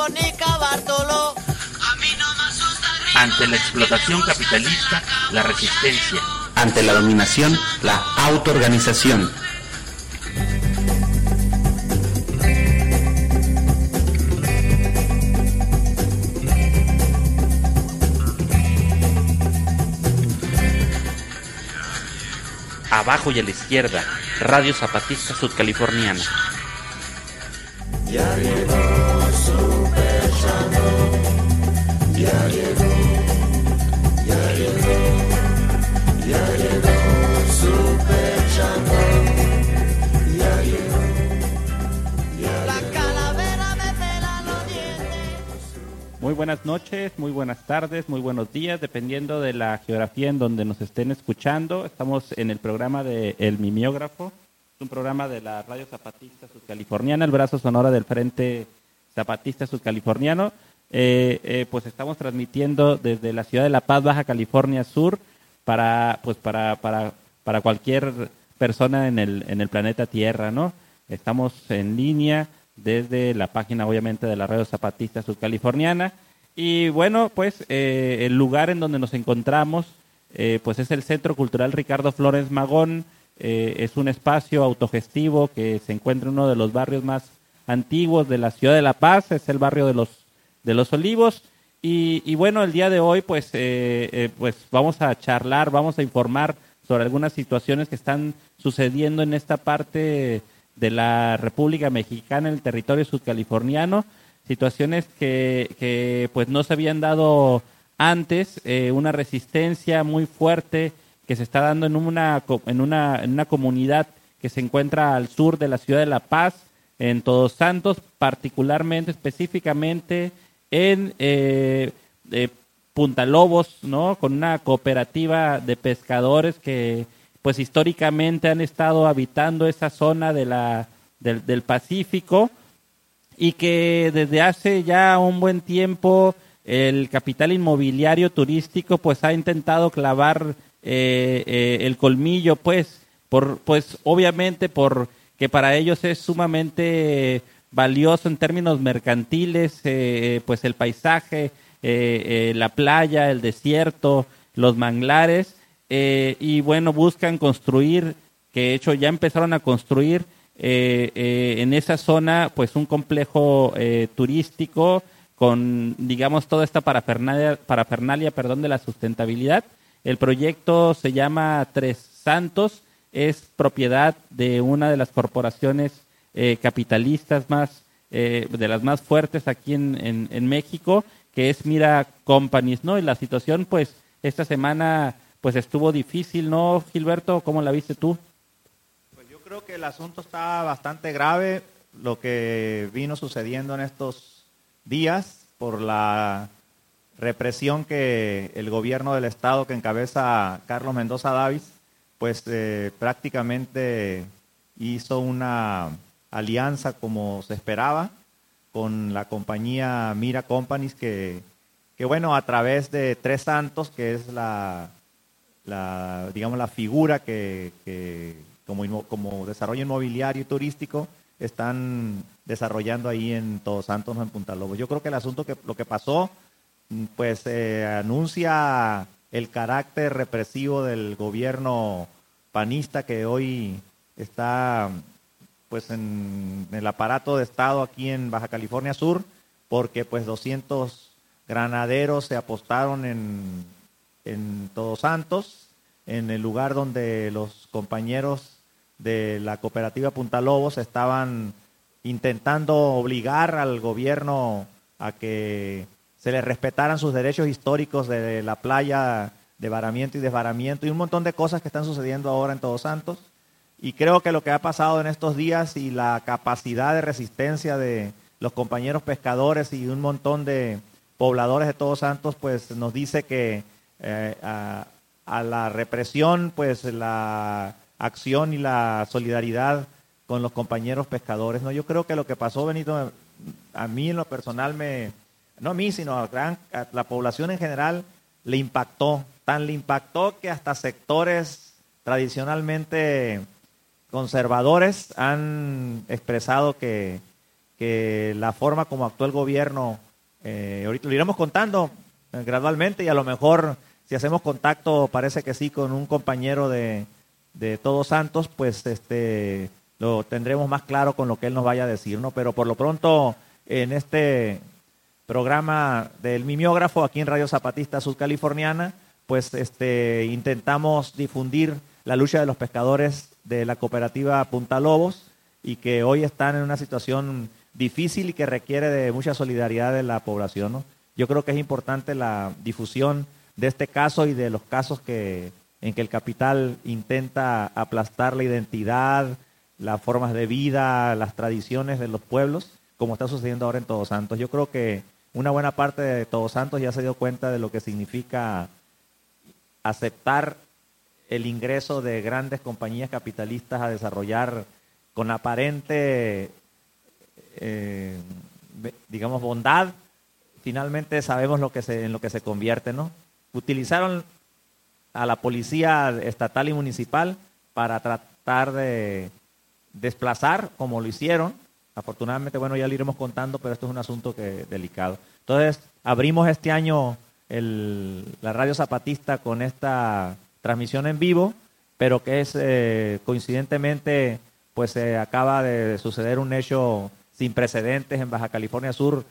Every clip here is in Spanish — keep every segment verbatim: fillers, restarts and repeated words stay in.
Californica, Bartolo. Ante la explotación capitalista, la resistencia. Ante la dominación, la autoorganización. Abajo y a la izquierda, Radio Zapatista Sudcaliforniana. Ya llegó Super Shadow, ya llegó, ya llegó, ya llegó Super Shadow, ya llegó, ya La llegó. calavera me pela los dientes. Muy buenas noches, muy buenas tardes, muy buenos días, dependiendo de la geografía en donde nos estén escuchando. Estamos en el programa de El Mimeógrafo, un programa de la Radio Zapatista Sudcaliforniana, el brazo sonoro del Frente Zapatista Sudcaliforniano. Eh, eh, pues estamos transmitiendo desde la ciudad de La Paz, Baja California Sur, para pues para para para cualquier persona en el en el planeta Tierra, ¿no? Estamos en línea desde la página, obviamente, de la Radio Zapatista Sudcaliforniana. Y bueno, pues eh, el lugar en donde nos encontramos, eh, pues es el Centro Cultural Ricardo Flores Magón. Eh, es un espacio autogestivo que se encuentra en uno de los barrios más antiguos de la ciudad de La Paz, es el barrio de los de los Olivos. Y, y bueno, el día de hoy pues eh, eh, pues vamos a charlar, vamos a informar sobre algunas situaciones que están sucediendo en esta parte de la República Mexicana, en el territorio sudcaliforniano, situaciones que, que pues no se habían dado antes, eh, una resistencia muy fuerte que se está dando en una, en una, en una comunidad que se encuentra al sur de la ciudad de La Paz, en Todos Santos, particularmente, específicamente en eh, eh, Punta Lobos, ¿no? Con una cooperativa de pescadores que pues históricamente han estado habitando esa zona de la, del, del Pacífico, y que desde hace ya un buen tiempo el capital inmobiliario turístico pues ha intentado clavar eh, eh, el colmillo, pues, por, pues obviamente porque para ellos es sumamente valioso en términos mercantiles, eh, pues el paisaje, eh, eh, la playa, el desierto, los manglares, eh, y bueno, buscan construir, que de hecho ya empezaron a construir eh, eh, en esa zona pues un complejo eh, turístico con, digamos, toda esta parafernalia, parafernalia perdón, de la sustentabilidad. El proyecto se llama Tres Santos, es propiedad de una de las corporaciones eh, capitalistas más, eh, de las más fuertes aquí en, en, en México, que es Mira Companies, ¿no? Y la situación, pues, esta semana, pues, estuvo difícil, ¿no, Gilberto? ¿Cómo la viste tú? Pues yo creo que el asunto está bastante grave, lo que vino sucediendo en estos días por la represión que el gobierno del estado que encabeza Carlos Mendoza Davis, pues eh, prácticamente hizo una alianza como se esperaba con la compañía Mira Companies, que, que bueno, a través de Tres Santos, que es la, la digamos, la figura que, que como, como desarrollo inmobiliario y turístico están desarrollando ahí en Todos Santos, no en Punta Lobos. Yo creo que el asunto, que lo que pasó, pues eh, anuncia el carácter represivo del gobierno panista que hoy está pues en, en el aparato de Estado aquí en Baja California Sur, porque pues doscientos granaderos se apostaron en, en Todos Santos, en el lugar donde los compañeros de la cooperativa Punta Lobos estaban intentando obligar al gobierno a que se les respetaran sus derechos históricos de la playa de varamiento y desvaramiento y un montón de cosas que están sucediendo ahora en Todos Santos. Y creo que lo que ha pasado en estos días y la capacidad de resistencia de los compañeros pescadores y un montón de pobladores de Todos Santos, pues nos dice que eh, a, a la represión, pues la acción y la solidaridad con los compañeros pescadores, ¿no? Yo creo que lo que pasó, Benito, a mí en lo personal me... no a mí, sino a, gran, a la población en general, le impactó. Tan le impactó que hasta sectores tradicionalmente conservadores han expresado que, que la forma como actuó el gobierno, eh, ahorita lo iremos contando eh, gradualmente, y a lo mejor si hacemos contacto, parece que sí, con un compañero de, de Todos Santos, pues este lo tendremos más claro con lo que él nos vaya a decir, ¿no? Pero por lo pronto, en este programa del Mimeógrafo, aquí en Radio Zapatista Sudcaliforniana, pues este intentamos difundir la lucha de los pescadores de la cooperativa Punta Lobos, y que hoy están en una situación difícil y que requiere de mucha solidaridad de la población, ¿no? Yo creo que es importante la difusión de este caso y de los casos que en que el capital intenta aplastar la identidad, las formas de vida, las tradiciones de los pueblos, como está sucediendo ahora en Todos Santos. Yo creo que una buena parte de Todos Santos ya se dio cuenta de lo que significa aceptar el ingreso de grandes compañías capitalistas a desarrollar con aparente, eh, digamos, bondad. Finalmente sabemos lo que se, en lo que se convierte, ¿no? Utilizaron a la policía estatal y municipal para tratar de desplazar, como lo hicieron. Afortunadamente, bueno, ya lo iremos contando, pero esto es un asunto que delicado. Entonces, abrimos este año el, la Radio Zapatista con esta transmisión en vivo, pero que es eh, coincidentemente, pues eh, acaba de suceder un hecho sin precedentes en Baja California Sur.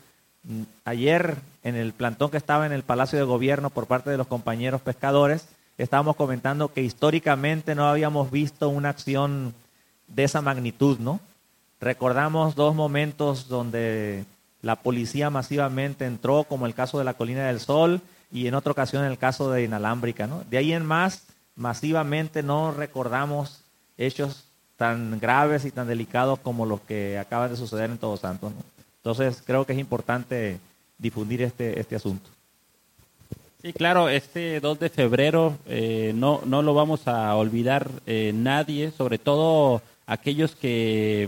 Ayer, en el plantón que estaba en el Palacio de Gobierno por parte de los compañeros pescadores, estábamos comentando que históricamente no habíamos visto una acción de esa magnitud, ¿no? Recordamos dos momentos donde la policía masivamente entró, como el caso de la Colina del Sol y en otra ocasión el caso de Inalámbrica, ¿no? De ahí en más, masivamente no recordamos hechos tan graves y tan delicados como los que acaban de suceder en Todos Santos, ¿no? Entonces, creo que es importante difundir este, este asunto. Sí, claro, este dos de febrero eh, no, no lo vamos a olvidar eh, nadie, sobre todo aquellos que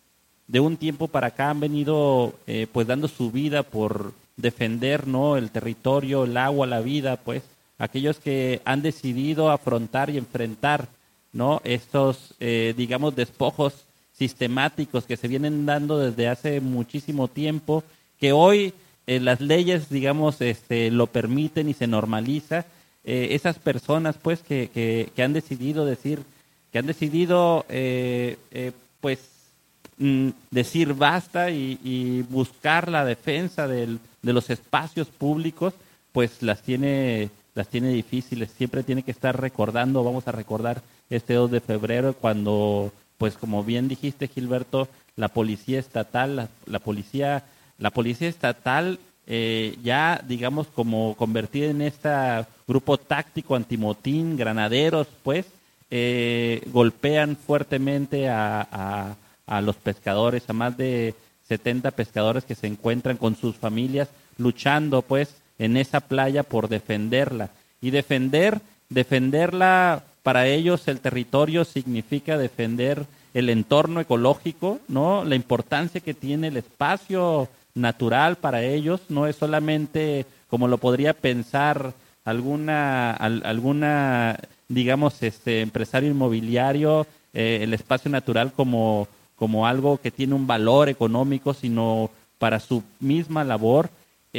de un tiempo para acá han venido eh, pues dando su vida por defender, ¿no?, el territorio, el agua, la vida, pues aquellos que han decidido afrontar y enfrentar, ¿no?, estos, eh, digamos, despojos sistemáticos que se vienen dando desde hace muchísimo tiempo, que hoy eh, las leyes, digamos, este, lo permiten y se normaliza. Eh, esas personas, pues, que, que, que han decidido decir, que han decidido, eh, eh, pues, mm, decir basta y, y buscar la defensa del, de los espacios públicos, pues las tiene, las tiene difíciles. Siempre tiene que estar recordando, vamos a recordar este dos de febrero, cuando, pues como bien dijiste, Gilberto, la policía estatal, la, la policía, la policía estatal eh, ya, digamos, como convertida en este grupo táctico antimotín, granaderos, pues, eh, golpean fuertemente a, a, a los pescadores, a más de setenta pescadores que se encuentran con sus familias luchando, pues, en esa playa por defenderla. Y defender, defenderla, para ellos el territorio significa defender el entorno ecológico, ¿no? La importancia que tiene el espacio natural para ellos no es solamente como lo podría pensar alguna al, alguna digamos este empresario inmobiliario, eh, el espacio natural como como algo que tiene un valor económico, sino para su misma labor.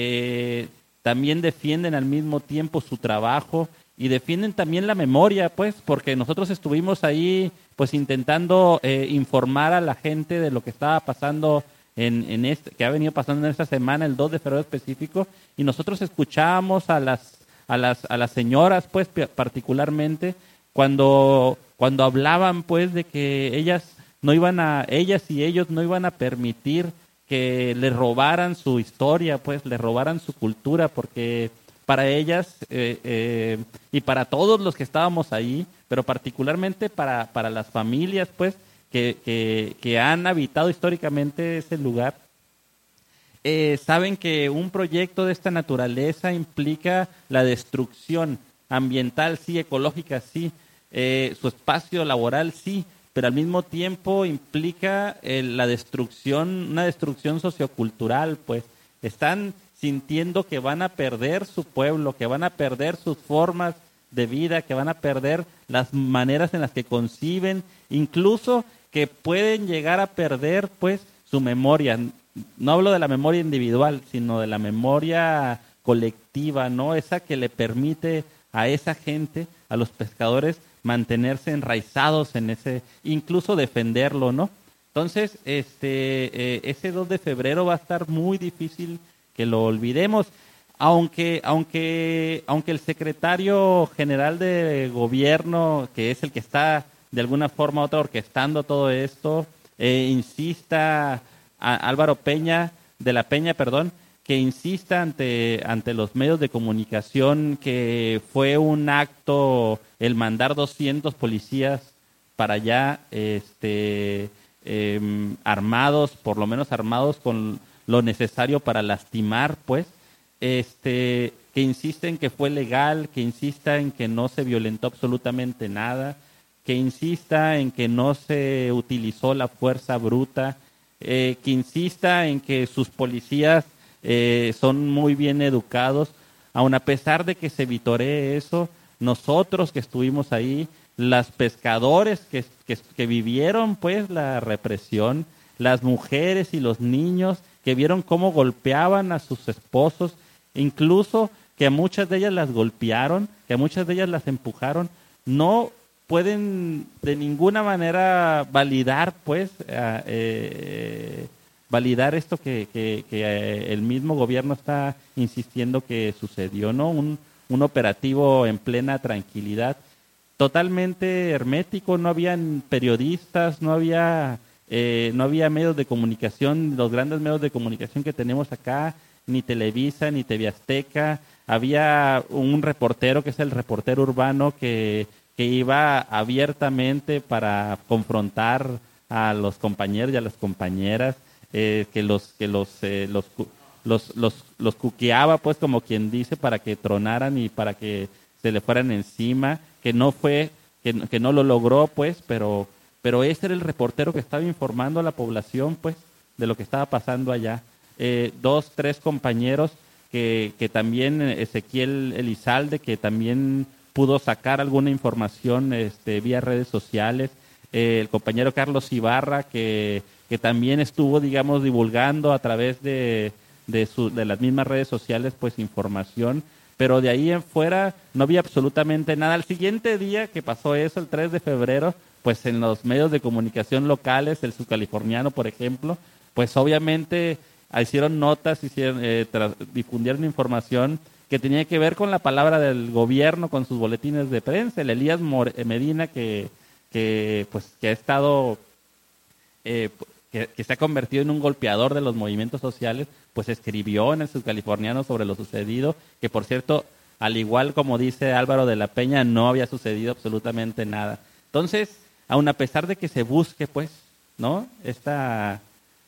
Eh, también defienden al mismo tiempo su trabajo y defienden también la memoria, pues, porque nosotros estuvimos ahí, pues, intentando eh, informar a la gente de lo que estaba pasando en, en este, que ha venido pasando en esta semana, el dos de febrero específico, y nosotros escuchábamos a las, a las, a las señoras, pues, particularmente, cuando, cuando hablaban, pues, de que ellas no iban a, ellas y ellos no iban a permitir que les robaran su historia, pues, les robaran su cultura, porque para ellas eh, eh, y para todos los que estábamos ahí, pero particularmente para, para las familias, pues, que, que, que han habitado históricamente ese lugar, eh, saben que un proyecto de esta naturaleza implica la destrucción ambiental, sí, ecológica, sí, eh, su espacio laboral, sí, pero al mismo tiempo implica eh, la destrucción, una destrucción sociocultural, pues, están sintiendo que van a perder su pueblo, que van a perder sus formas de vida, que van a perder las maneras en las que conciben, incluso que pueden llegar a perder, pues, su memoria. no hablo de la memoria individual, sino de la memoria colectiva, ¿no? Esa que le permite a esa gente, a los pescadores, mantenerse enraizados en ese, incluso defenderlo, ¿no? Entonces, este, eh, ese dos de febrero va a estar muy difícil que lo olvidemos, aunque, aunque, aunque el secretario general de gobierno, que es el que está de alguna forma u otra orquestando todo esto, eh, insista, a Álvaro Peña, de la Peña, perdón, que insista ante, ante los medios de comunicación que fue un acto el mandar doscientos policías para allá, este, eh, armados, por lo menos armados con lo necesario para lastimar, pues, este, que insiste en que fue legal, que insista en que no se violentó absolutamente nada, que insista en que no se utilizó la fuerza bruta, eh, que insista en que sus policías eh, son muy bien educados, aun a pesar de que se vitoree eso, nosotros que estuvimos ahí, las pescadores que, que, que vivieron pues la represión, las mujeres y los niños que vieron cómo golpeaban a sus esposos, incluso que a muchas de ellas las golpearon, que a muchas de ellas las empujaron, no pueden de ninguna manera validar, pues, eh, eh, validar esto que, que, que eh, el mismo gobierno está insistiendo que sucedió, ¿no? Un, un operativo en plena tranquilidad, totalmente hermético, no habían periodistas, no había, eh, no había medios de comunicación, los grandes medios de comunicación que tenemos acá, ni Televisa, ni T V Azteca, había un reportero que es el reportero urbano que que iba abiertamente para confrontar a los compañeros y a las compañeras, eh, que los que los, eh, los, los los los cuqueaba, pues, como quien dice, para que tronaran y para que se le fueran encima, que no fue, que, que no lo logró, pues, pero pero ese era el reportero que estaba informando a la población, pues, de lo que estaba pasando allá. Eh, dos, tres compañeros que, que también, Ezequiel Elizalde, que también pudo sacar alguna información este, vía redes sociales, eh, el compañero Carlos Ibarra, que, que también estuvo, digamos, divulgando a través de, de, su, de las mismas redes sociales, pues, información, pero de ahí en fuera no había absolutamente nada. Al siguiente día que pasó eso, el tres de febrero, pues en los medios de comunicación locales, el Subcaliforniano, por ejemplo, pues obviamente hicieron notas, hicieron, eh, tra- difundieron información que tenía que ver con la palabra del gobierno, con sus boletines de prensa. El Elías More- Medina, que, que, pues, que ha estado, eh, que, que se ha convertido en un golpeador de los movimientos sociales, pues escribió en el Subcaliforniano sobre lo sucedido, que por cierto, al igual como dice Álvaro de la Peña, no había sucedido absolutamente nada. Entonces, aun a pesar de que se busque, pues, ¿no? Esta,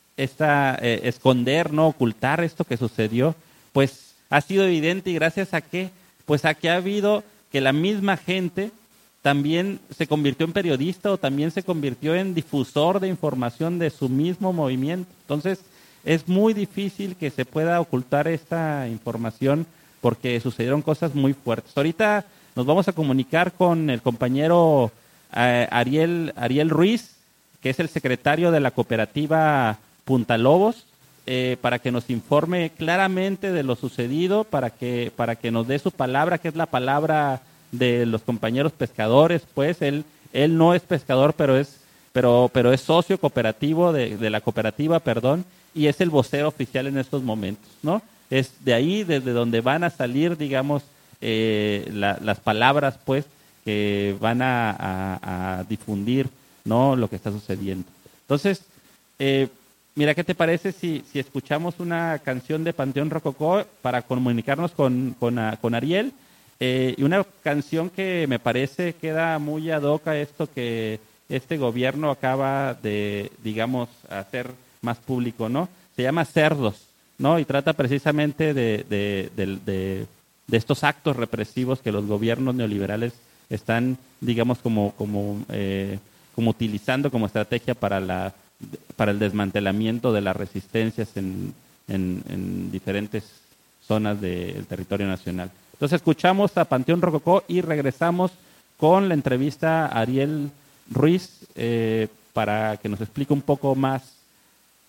esta eh, esconder, no ocultar esto que sucedió, pues ha sido evidente. ¿Y gracias a qué? Pues a que ha habido que la misma gente también se convirtió en periodista o también se convirtió en difusor de información de su mismo movimiento. Entonces, es muy difícil que se pueda ocultar esta información porque sucedieron cosas muy fuertes. Ahorita nos vamos a comunicar con el compañero eh, Ariel, Ariel Ruiz, que es el secretario de la cooperativa Punta Lobos, Eh, para que nos informe claramente de lo sucedido, para que para que nos dé su palabra, que es la palabra de los compañeros pescadores. Pues él él no es pescador, pero es pero pero es socio cooperativo de, de la cooperativa, perdón, y es el vocero oficial en estos momentos, ¿no? Es de ahí desde donde van a salir, digamos, eh, la, las palabras, pues, que van a, a, a difundir, ¿no?, lo que está sucediendo. Entonces, eh, mira, ¿qué te parece si, si escuchamos una canción de Panteón Rococó para comunicarnos con, con, con Ariel? Eh, y una canción que me parece queda muy ad hoc a esto que este gobierno acaba de, digamos, hacer más público, ¿no? Se llama Cerdos, ¿no? Y trata precisamente de, de, de, de, de estos actos represivos que los gobiernos neoliberales están, digamos, como, como, eh, como utilizando como estrategia para la para el desmantelamiento de las resistencias en, en, en diferentes zonas del territorio nacional. Entonces escuchamos a Panteón Rococó y regresamos con la entrevista a Ariel Ruiz eh, para que nos explique un poco más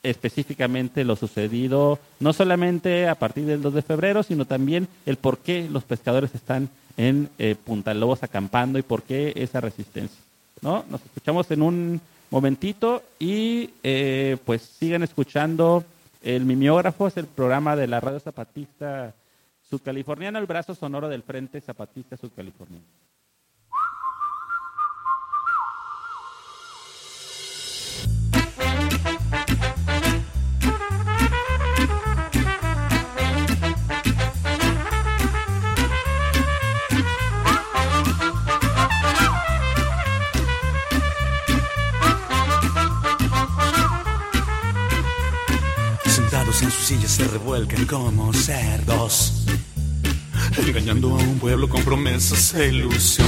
específicamente lo sucedido, no solamente a partir del dos de febrero, sino también el por qué los pescadores están en eh, Punta Lobos acampando y por qué esa resistencia, ¿no? Nos escuchamos en un momentito y eh, pues sigan escuchando el Mimeógrafo, es el programa de la Radio Zapatista Sudcaliforniana, el brazo sonoro del Frente Zapatista Sudcaliforniano. En sus sillas se revuelcan como cerdos, engañando a un pueblo con promesas e ilusión.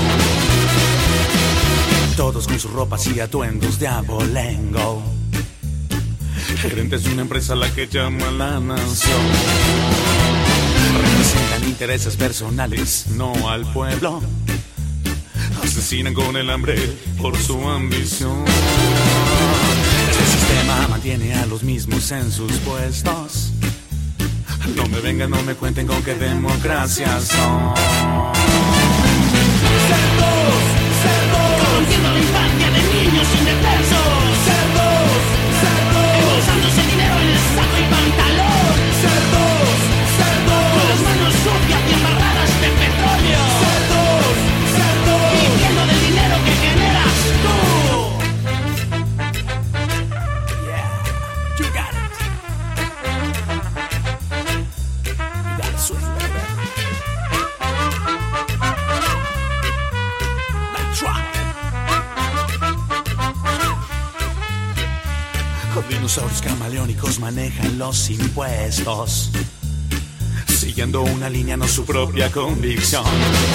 Todos con sus ropas y atuendos de abolengo, gerentes de una empresa a la que llama la nación. Representan intereses personales, no al pueblo. Asesinan con el hambre por su ambición. Este sistema mantiene a los mismos en sus puestos. No me vengan, no me cuenten con qué democracias son. Cerdos, cerdos, corrompiendo la infancia de niños indefensos. Cerdos, cerdos, embolsándose dinero en el saco y pantalón. Cerdos, cerdos, con las manos sucias y embarradas de petróleo. Cerdos, cerdos, viviendo del dinero que generas tú. You got it. You got it, sweet baby. Let's try it. Los dinosaurios camaleónicos manejan los impuestos, siguiendo una línea, no su propia convicción.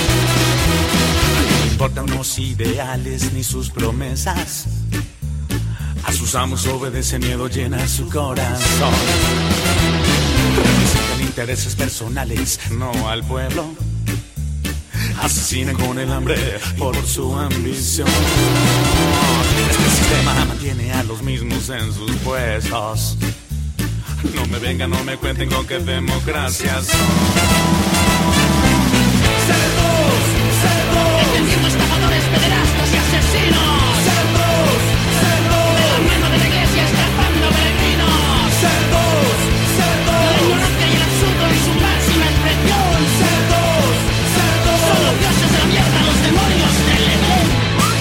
No importan los ideales ni sus promesas. A sus amos obedece, miedo llena su corazón. Representan intereses personales, no al pueblo. Asesinan con el hambre por su ambición. Este sistema mantiene a los mismos en sus puestos. No me vengan, no me cuenten con qué democracias son. Cerdos, cerdos, defendiendo estafadores, pederastas y asesinos. Cerdos, cerdos, de la mano de la iglesia estafando peregrinos. Cerdos, cerdos, la ignorancia y el absurdo en su máxima expresión. Cerdos, cerdos, son los dioses de la mierda, los demonios del Edén.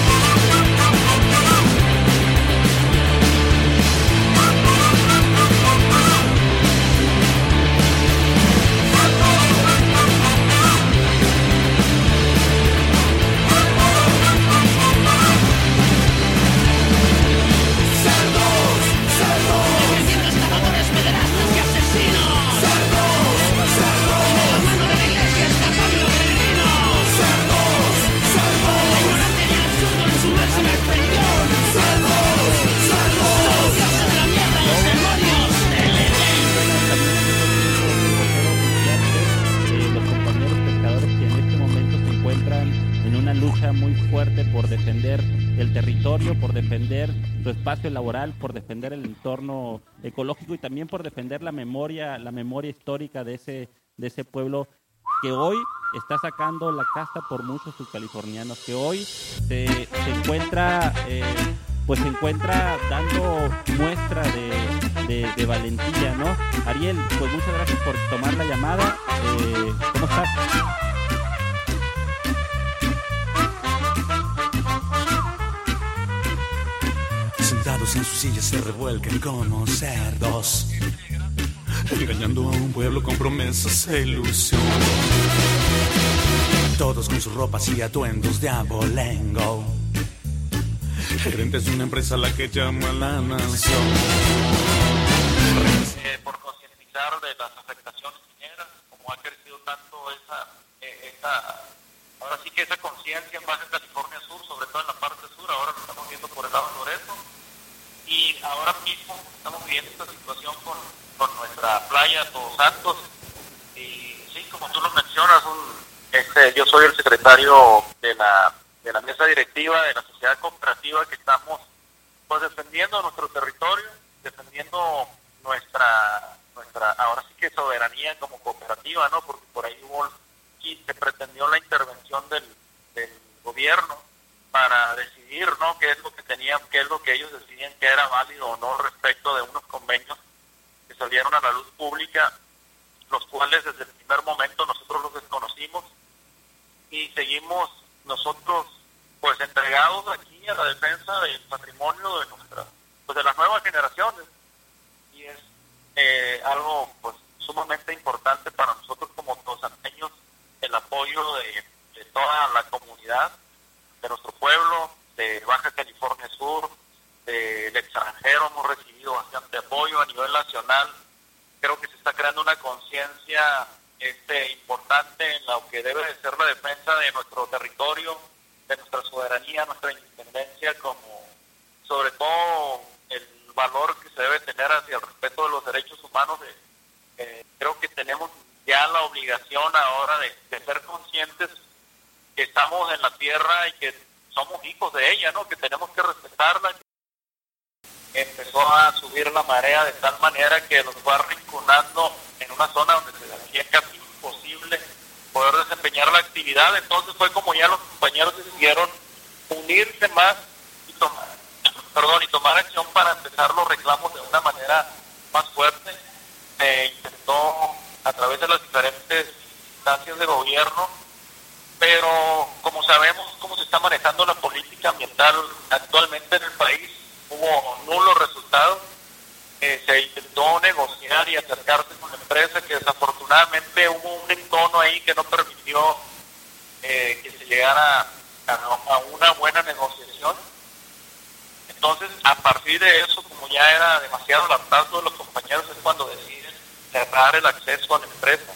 Muy fuerte por defender el territorio, por defender su espacio laboral, por defender el entorno ecológico y también por defender la memoria, la memoria histórica de ese, de ese pueblo que hoy está sacando la casta por muchos subcalifornianos, que hoy se, se encuentra, eh, pues se encuentra dando muestra de, de, de valentía, ¿no? Ariel, pues muchas gracias por tomar la llamada. Eh, ¿Cómo estás? Sentados en sus sillas se revuelcan como cerdos, engañando a un pueblo con promesas e ilusión. Todos con sus ropas y atuendos de abolengo, gerentes de una empresa a la que llama la nación. Eh, por concientizar de las afectaciones mineras, como ha crecido tanto esa, eh, esa ahora sí que esa conciencia en Baja California Sur, sobre todo en la parte sur, ahora lo estamos viendo por el lado de Loreto. Y ahora mismo estamos viviendo esta situación con, con nuestra playa Todos Santos. Y sí, como tú lo mencionas, un, este, yo soy el secretario de la, de la mesa directiva de la sociedad cooperativa que estamos pues defendiendo nuestro territorio defendiendo nuestra, nuestra, ahora sí que soberanía como cooperativa, ¿no? Porque por ahí hubo, y se pretendió la intervención del, del gobierno para decidir, ¿no? Qué es lo que tenían, qué es lo que ellos decidían que era válido o no respecto de unos convenios que salieron a la luz pública, los cuales desde el primer momento nosotros los desconocimos y seguimos nosotros pues entregados aquí a la defensa del patrimonio de nuestra, pues de las nuevas generaciones, y es eh, algo pues sumamente importante para nosotros como tosanteños, el apoyo de, de toda la comunidad de nuestro pueblo, de Baja California Sur, del extranjero. Hemos recibido bastante apoyo a nivel nacional. Creo que se está creando una conciencia este, importante en lo que debe de ser la defensa de nuestro territorio, de nuestra soberanía, nuestra independencia, como sobre todo el valor que se debe tener hacia el respeto de los derechos humanos. De, eh, creo que tenemos ya la obligación ahora de, de ser conscientes que estamos en la tierra y que somos hijos de ella, ¿no? Que tenemos que respetarla. Empezó a subir la marea de tal manera que los fue arrinconando en una zona donde se hacía casi imposible poder desempeñar la actividad. Entonces fue como ya los compañeros decidieron unirse más y tomar, perdón, y tomar acción para empezar los reclamos de una manera más fuerte. Se intentó a través de las diferentes instancias de gobierno, pero como sabemos cómo se está manejando la política ambiental actualmente en el país, hubo nulos resultados. Eh, se intentó negociar y acercarse con la empresa, que desafortunadamente hubo un entono ahí que no permitió eh, que se llegara a, a una buena negociación. Entonces, a partir de eso, como ya era demasiado el hartazgo de los compañeros, es cuando deciden cerrar el acceso a la empresa.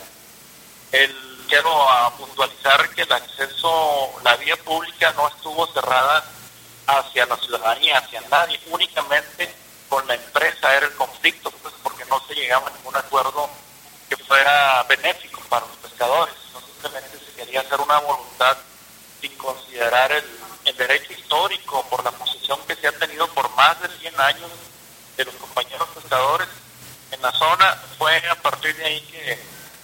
El, quiero a puntualizar que el acceso, la vía pública no estuvo cerrada hacia la ciudadanía, hacia nadie, únicamente con la empresa era el conflicto, pues porque no se llegaba a ningún acuerdo que fuera benéfico para los pescadores. No simplemente se quería hacer una voluntad sin considerar el, el derecho histórico por la posesión que se ha tenido por más de cien años de los compañeros pescadores en la zona. Fue a partir de ahí que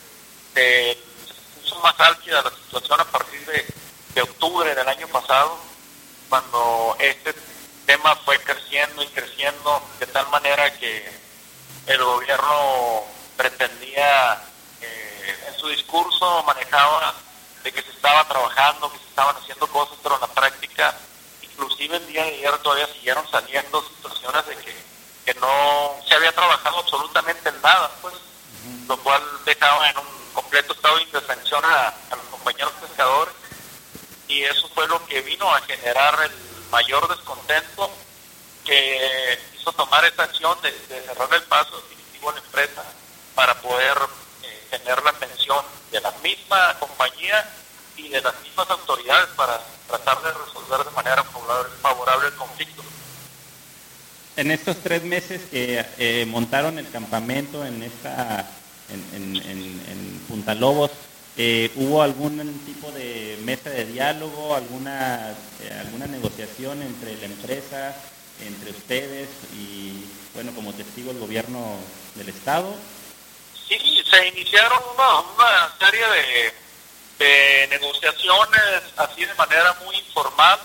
eh, se puso más álgida la situación a partir de, de octubre del año pasado, cuando este tema fue creciendo y creciendo de tal manera que el gobierno pretendía, eh, en su discurso manejaba de que se estaba trabajando, que se estaban haciendo cosas, pero en la práctica, inclusive el día de ayer todavía siguieron saliendo situaciones de que, que no se había trabajado absolutamente en nada, pues, uh-huh. Lo cual dejaba en un completo estado de indefensión a, a los compañeros pescadores, y eso fue lo que vino a generar el mayor descontento, que hizo tomar esta acción de, de cerrar el paso definitivo a la empresa para poder eh, tener la atención de la misma compañía y de las mismas autoridades para tratar de resolver de manera favorable, favorable el conflicto. En estos tres meses que eh, montaron el campamento en esta en, en, en, en Punta Lobos, Eh, ¿hubo algún tipo de mesa de diálogo, alguna eh, alguna negociación entre la empresa, entre ustedes y, bueno, como testigo el gobierno del estado? Sí, se iniciaron una, una serie de, de negociaciones así de manera muy informal,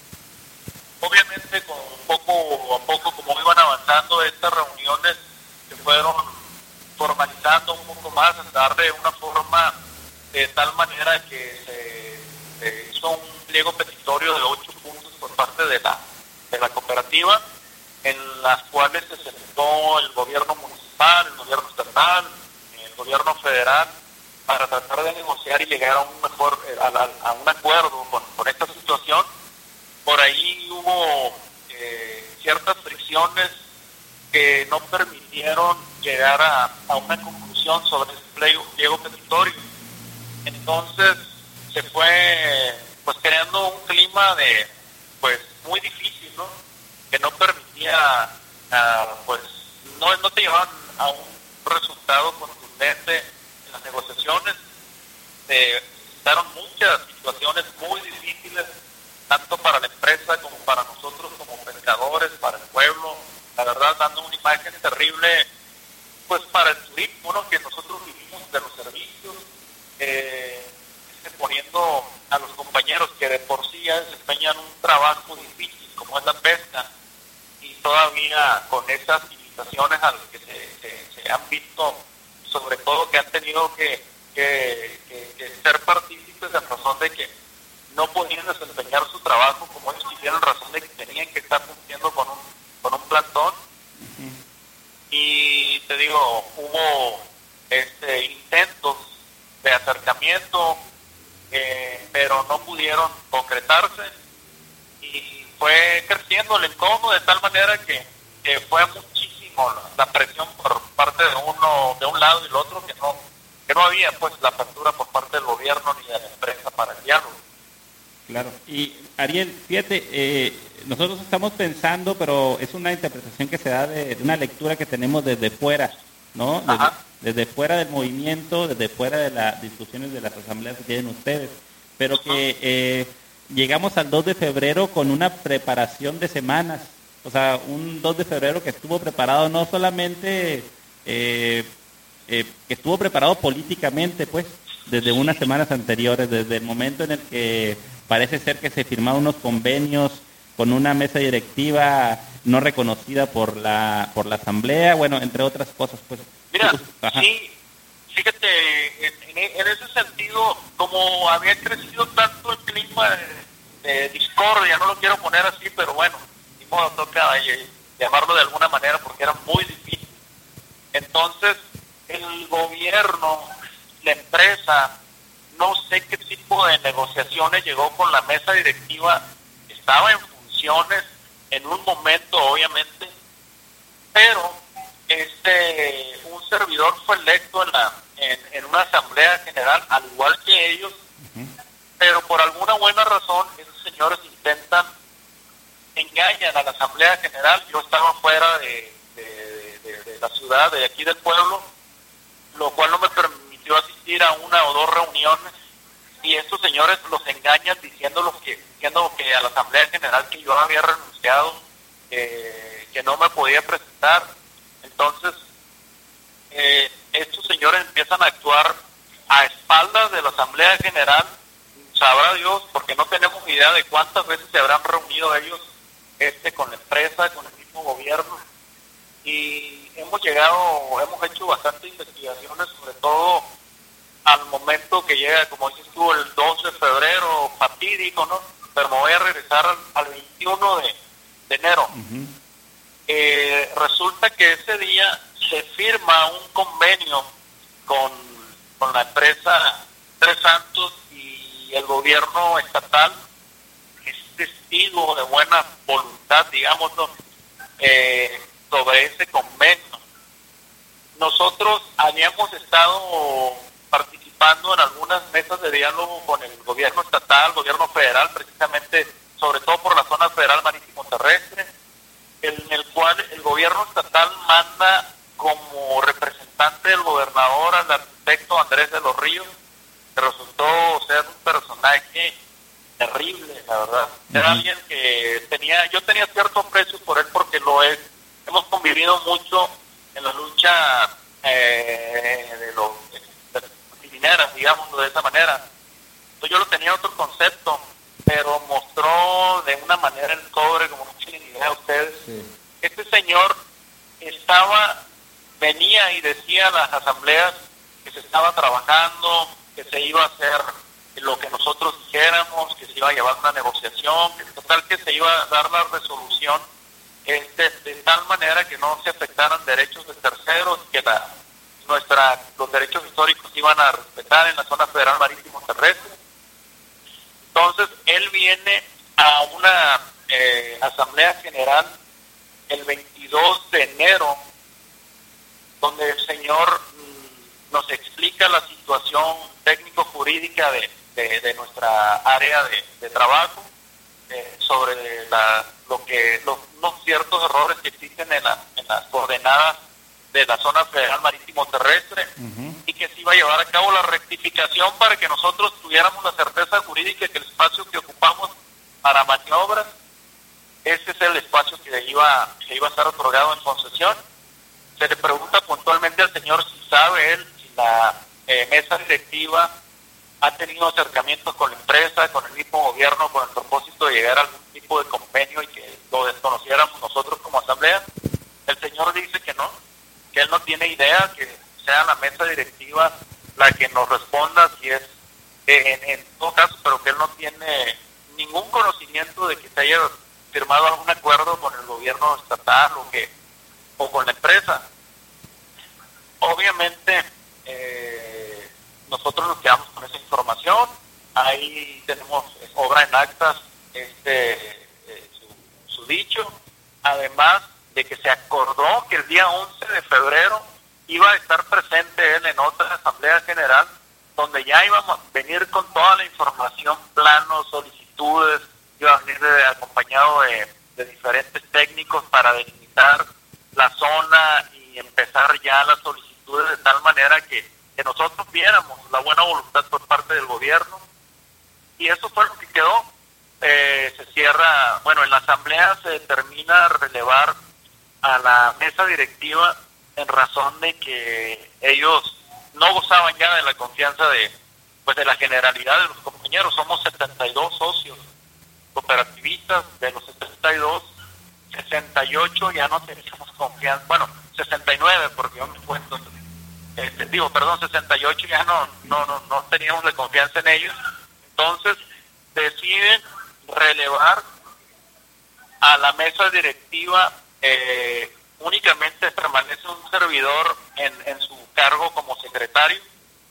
obviamente con poco a poco como iban avanzando estas reuniones, se fueron formalizando un poco más, en darle una forma de tal manera que se, se hizo un pliego petitorio de ocho puntos por parte de la, de la cooperativa, en las cuales se sentó el gobierno municipal, el gobierno estatal, el gobierno federal, para tratar de negociar y llegar a un mejor a, a, a un acuerdo con, con esta situación. Por ahí hubo eh, ciertas fricciones que no permitieron llegar a, a una conclusión sobre ese pliego, pliego petitorio. Entonces se fue pues creando un clima de pues muy difícil, ¿no? Que no permitía uh, pues no, no te llevaban a un resultado contundente en las negociaciones. Se daron muchas situaciones muy difíciles, tanto para la empresa como para nosotros como pescadores, para el pueblo, la verdad dando una imagen imagen terrible, pues para el turismo, ¿no? Que nosotros vivimos de los servicios, eh, poniendo a los compañeros que de por sí ya desempeñan un trabajo difícil como es la pesca, y todavía con esas limitaciones a las que se, se, se han visto, sobre todo que han tenido que, que, que, que ser partícipes en razón de que no podían desempeñar su trabajo como ellos tuvieron razón de que tenían que estar cumpliendo con un, con un plantón. Uh-huh. Y te digo, hubo este, intentos de acercamiento, eh, pero no pudieron concretarse, y fue creciendo el encono de tal manera que, que fue muchísimo la, la presión por parte de uno, de un lado y el otro, que no, que no había pues la apertura por parte del gobierno ni de la empresa para el diálogo. Claro. Y Ariel, fíjate, eh, nosotros estamos pensando, pero es una interpretación que se da de, de una lectura que tenemos desde fuera, ¿no? Desde, desde fuera del movimiento, desde fuera de las discusiones de las asambleas que tienen ustedes, pero que eh, llegamos al dos de febrero con una preparación de semanas, o sea, un dos de febrero que estuvo preparado no solamente, eh, eh, que estuvo preparado políticamente, pues, desde unas semanas anteriores, desde el momento en el que parece ser que se firmaron unos convenios con una mesa directiva no reconocida por la por la asamblea, bueno, entre otras cosas, pues. Mira, Ajá. sí, fíjate, en, en ese sentido, como había crecido tanto el clima de, de discordia, no lo quiero poner así, pero bueno, ni modo, toca llamarlo de alguna manera porque era muy difícil. Entonces, el gobierno, la empresa, no sé qué tipo de negociaciones llegó con la mesa directiva, estaba en funciones en un momento, obviamente, pero este un servidor fue electo en la en, en una asamblea general, al igual que ellos, uh-huh. pero por alguna buena razón esos señores intentan, engañan a la asamblea general. Yo estaba fuera de, de, de, de la ciudad, de aquí del pueblo, lo cual no me permitió asistir a una o dos reuniones, y estos señores los engañan diciéndolos que, diciendo que a la asamblea general que yo había renunciado, eh, que no me podía presentar. Entonces eh, estos señores empiezan a actuar a espaldas de la asamblea general, sabrá Dios, porque no tenemos idea de cuántas veces se habrán reunido ellos este con la empresa, con el mismo gobierno, y hemos llegado, hemos hecho bastantes investigaciones, sobre todo al momento que llega, como dices tú, el dos de febrero, fatídico, ¿no? Pero me voy a regresar al, al veintiuno de, de enero. Uh-huh. Eh, resulta que ese día se firma un convenio con, con la empresa Tres Santos, y el gobierno estatal es testigo de buena voluntad, digámoslo, eh, sobre ese convenio. Nosotros habíamos estado participando en algunas mesas de diálogo con el gobierno estatal, gobierno federal, precisamente, sobre todo por la zona federal marítimo terrestre, en el cual el gobierno estatal manda como representante del gobernador al arquitecto Andrés de los Ríos, que resultó ser un personaje terrible, la verdad. Era uh-huh. alguien que tenía, yo tenía cierto aprecio por él porque lo es, hemos convivido mucho en la lucha eh, de los mineras, digamos de esa manera. Entonces yo lo tenía otro concepto, pero mostró de una manera el cobre, como no tienen idea ustedes. Sí. Este señor estaba, venía y decía a las asambleas que se estaba trabajando, que se iba a hacer lo que nosotros dijéramos, que se iba a llevar una negociación, que total que se iba a dar la resolución este, de tal manera que no se afectaran derechos de terceros, que la, nuestra los derechos históricos iban a respetar en la zona federal marítimo terrestre. Entonces él viene a una eh, asamblea general el veintidós de enero, donde el señor mmm, nos explica la situación técnico-jurídica de, de, de nuestra área de, de trabajo, eh, sobre la, lo que los unos ciertos errores que existen en, la, en las coordenadas de la zona federal marítimo terrestre, uh-huh. y que se iba a llevar a cabo la rectificación para que nosotros tuviéramos la certeza jurídica que el espacio que ocupamos para maniobras, ese es el espacio que iba, que iba a estar otorgado en concesión, se le pregunta puntualmente al señor si sabe él, si la eh, mesa directiva ha tenido acercamientos con la empresa, con el mismo gobierno, con el propósito de llegar a algún tipo de convenio y que lo desconociéramos nosotros como asamblea. El señor dice que no, que él no tiene idea, que sea la mesa directiva la que nos responda si es eh, en, en todo caso, pero que él no tiene ningún conocimiento de que se haya firmado algún acuerdo con el gobierno estatal o que o con la empresa. Obviamente eh, nosotros nos quedamos con esa información, ahí tenemos eh, obra en actas este eh, su, su dicho, además de que se acordó que el día once de febrero iba a estar presente él en otra asamblea general donde ya íbamos a venir con toda la información, planos, solicitudes, iba a venir de, acompañado de, de diferentes técnicos para delimitar la zona y empezar ya las solicitudes de tal manera que, que nosotros viéramos la buena voluntad por parte del gobierno. Y eso fue lo que quedó. Eh, se cierra, bueno, en la asamblea se determina relevar a la mesa directiva en razón de que ellos no gozaban ya de la confianza de pues de la generalidad de los compañeros. Somos setenta y dos socios cooperativistas, de los setenta y dos, sesenta y ocho ya no teníamos confianza, bueno, sesenta y nueve porque yo me cuento, este, digo, perdón, sesenta y ocho ya no, no, no, no teníamos de confianza en ellos. Entonces deciden relevar a la mesa directiva. Eh, únicamente permanece un servidor en, en su cargo como secretario.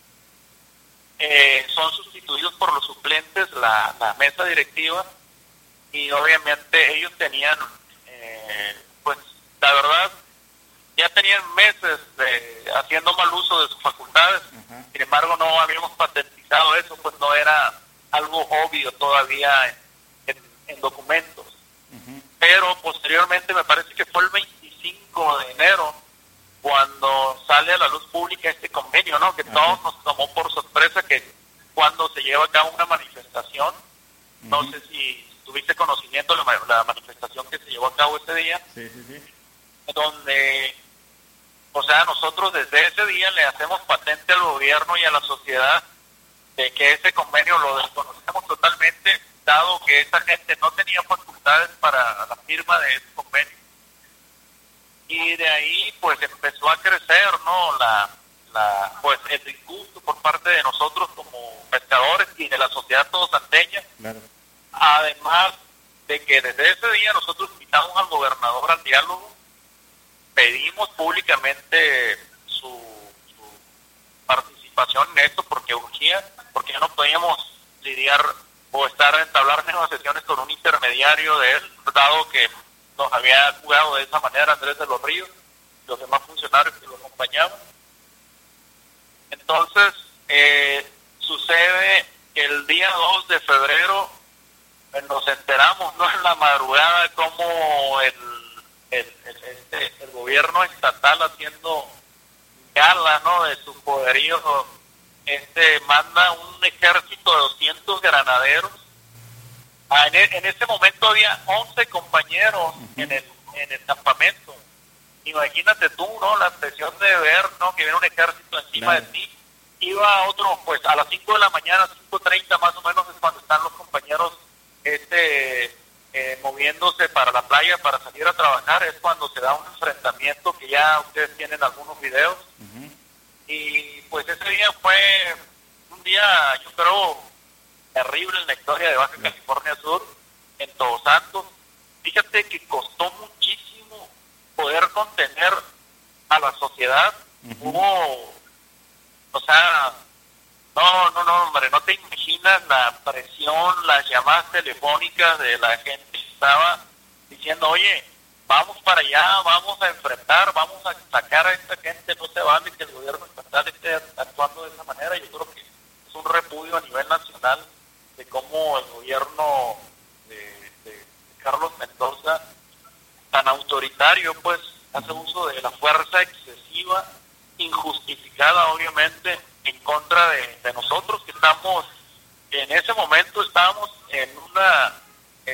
Eh, son sustituidos por los suplentes la, la mesa directiva, y obviamente ellos tenían eh, pues la verdad ya tenían meses de, haciendo mal uso de sus facultades. Uh-huh. Sin embargo no habíamos patentizado eso, pues no era algo obvio todavía en, en, en documentos. Uh-huh. Pero posteriormente, me parece que fue el veinticinco de enero, cuando sale a la luz pública este convenio, ¿no? Que uh-huh. todos nos tomó por sorpresa, que cuando se lleva a cabo una manifestación, uh-huh. no sé si tuviste conocimiento de la, la manifestación que se llevó a cabo ese día, sí, sí, sí. donde, o sea, nosotros desde ese día le hacemos patente al gobierno y a la sociedad de que ese convenio lo desconocemos totalmente, dado que esa gente no tenía facultades para la firma de ese convenio. Y de ahí pues empezó a crecer, ¿no? La, la pues el disgusto por parte de nosotros como pescadores y de la sociedad todosanteña. Claro. Además de que desde ese día nosotros invitamos al gobernador al diálogo, pedimos públicamente su, su participación en esto porque urgía, porque ya no podíamos lidiar o estar a entablar negociaciones con un intermediario de él, dado que nos había jugado de esa manera Andrés de los Ríos y los demás funcionarios que lo acompañaban. Entonces, eh, sucede que el día dos de febrero eh, nos enteramos, ¿no?, en la madrugada, como el, el, el, este, el gobierno estatal, haciendo gala, ¿no?, de su poderío, este manda un ejército de doscientos granaderos. Ah, en, e, en ese momento había once compañeros uh-huh. en el en el campamento. Imagínate tú, ¿no?, la presión de ver, ¿no?, que viene un ejército encima claro. de ti. Iba otro, pues a las cinco de la mañana, cinco treinta más o menos, es cuando están los compañeros este eh, moviéndose para la playa para salir a trabajar. Es cuando se da un enfrentamiento que ya ustedes tienen algunos videos. Uh-huh. Y pues ese día fue un día, yo creo, terrible en la historia de Baja California Sur, en Todos Santos. Fíjate que costó muchísimo poder contener a la sociedad. Uh-huh. Hubo, o sea, no, no, no, hombre, no te imaginas la presión, las llamadas telefónicas de la gente que estaba diciendo, oye, vamos para allá, vamos a enfrentar, vamos a sacar a esta gente, no se vale que el gobierno estatal esté actuando de esa manera. Yo creo que es un repudio a nivel nacional de cómo el gobierno de, de Carlos Mendoza, tan autoritario, pues hace uso de la fuerza excesiva, injustificada obviamente, en contra de, de nosotros, que estamos, en ese momento estábamos en una,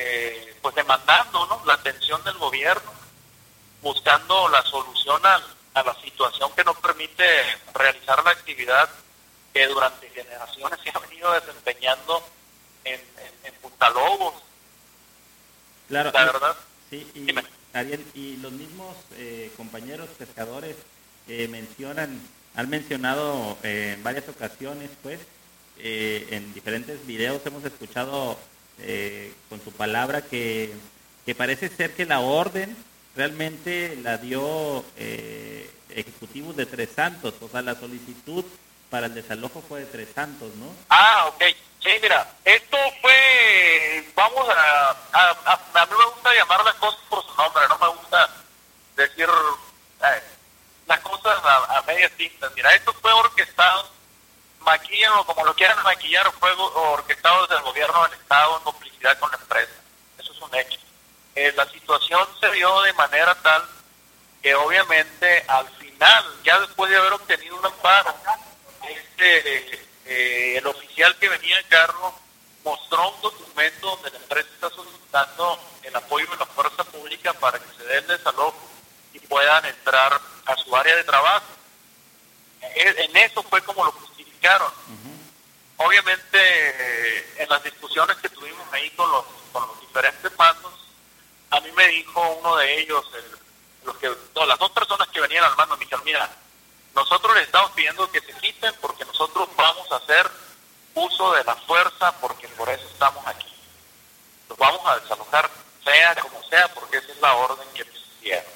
eh, pues demandando, ¿no?, la atención del gobierno, buscando la solución al, a la situación que no permite realizar la actividad que durante generaciones se ha venido desempeñando en, en, en Punta Lobos. Claro, la y, verdad. Sí, y, Dime. Ariel, y los mismos eh, compañeros pescadores eh, mencionan, han mencionado eh, en varias ocasiones, pues, eh, en diferentes videos hemos escuchado eh, con su palabra que, que parece ser que la orden realmente la dio eh, Ejecutivos de Tres Santos, o sea, la solicitud para el desalojo fue de Tres Santos, ¿no? Ah, ok. Sí, mira, esto fue, vamos a, a, a, a mí me gusta llamar las cosas por su nombre, no me gusta decir eh, las cosas a, a medias tintas. Mira, esto fue orquestado, maquillan como lo quieran maquillar, fue orquestado desde el gobierno del Estado en complicidad con la empresa. Eso es un hecho. Eh, la situación se dio de manera tal que obviamente al final, ya después de haber obtenido un amparo, este... Eh, el oficial que venía en carro mostró un documento donde la empresa está solicitando el apoyo de la fuerza pública para que se dé el desalojo y puedan entrar a su área de trabajo. En eso fue como lo justificaron. Uh-huh. Obviamente, eh, en las discusiones que tuvimos ahí con los, con los diferentes mandos, a mí me dijo uno de ellos, el, los que, no, las dos personas que venían al mando, me dijeron, mira, nosotros les estamos pidiendo que se quiten porque nosotros vamos a hacer uso de la fuerza porque por eso estamos aquí. Los vamos a desalojar, sea como sea, porque esa es la orden que pusieron.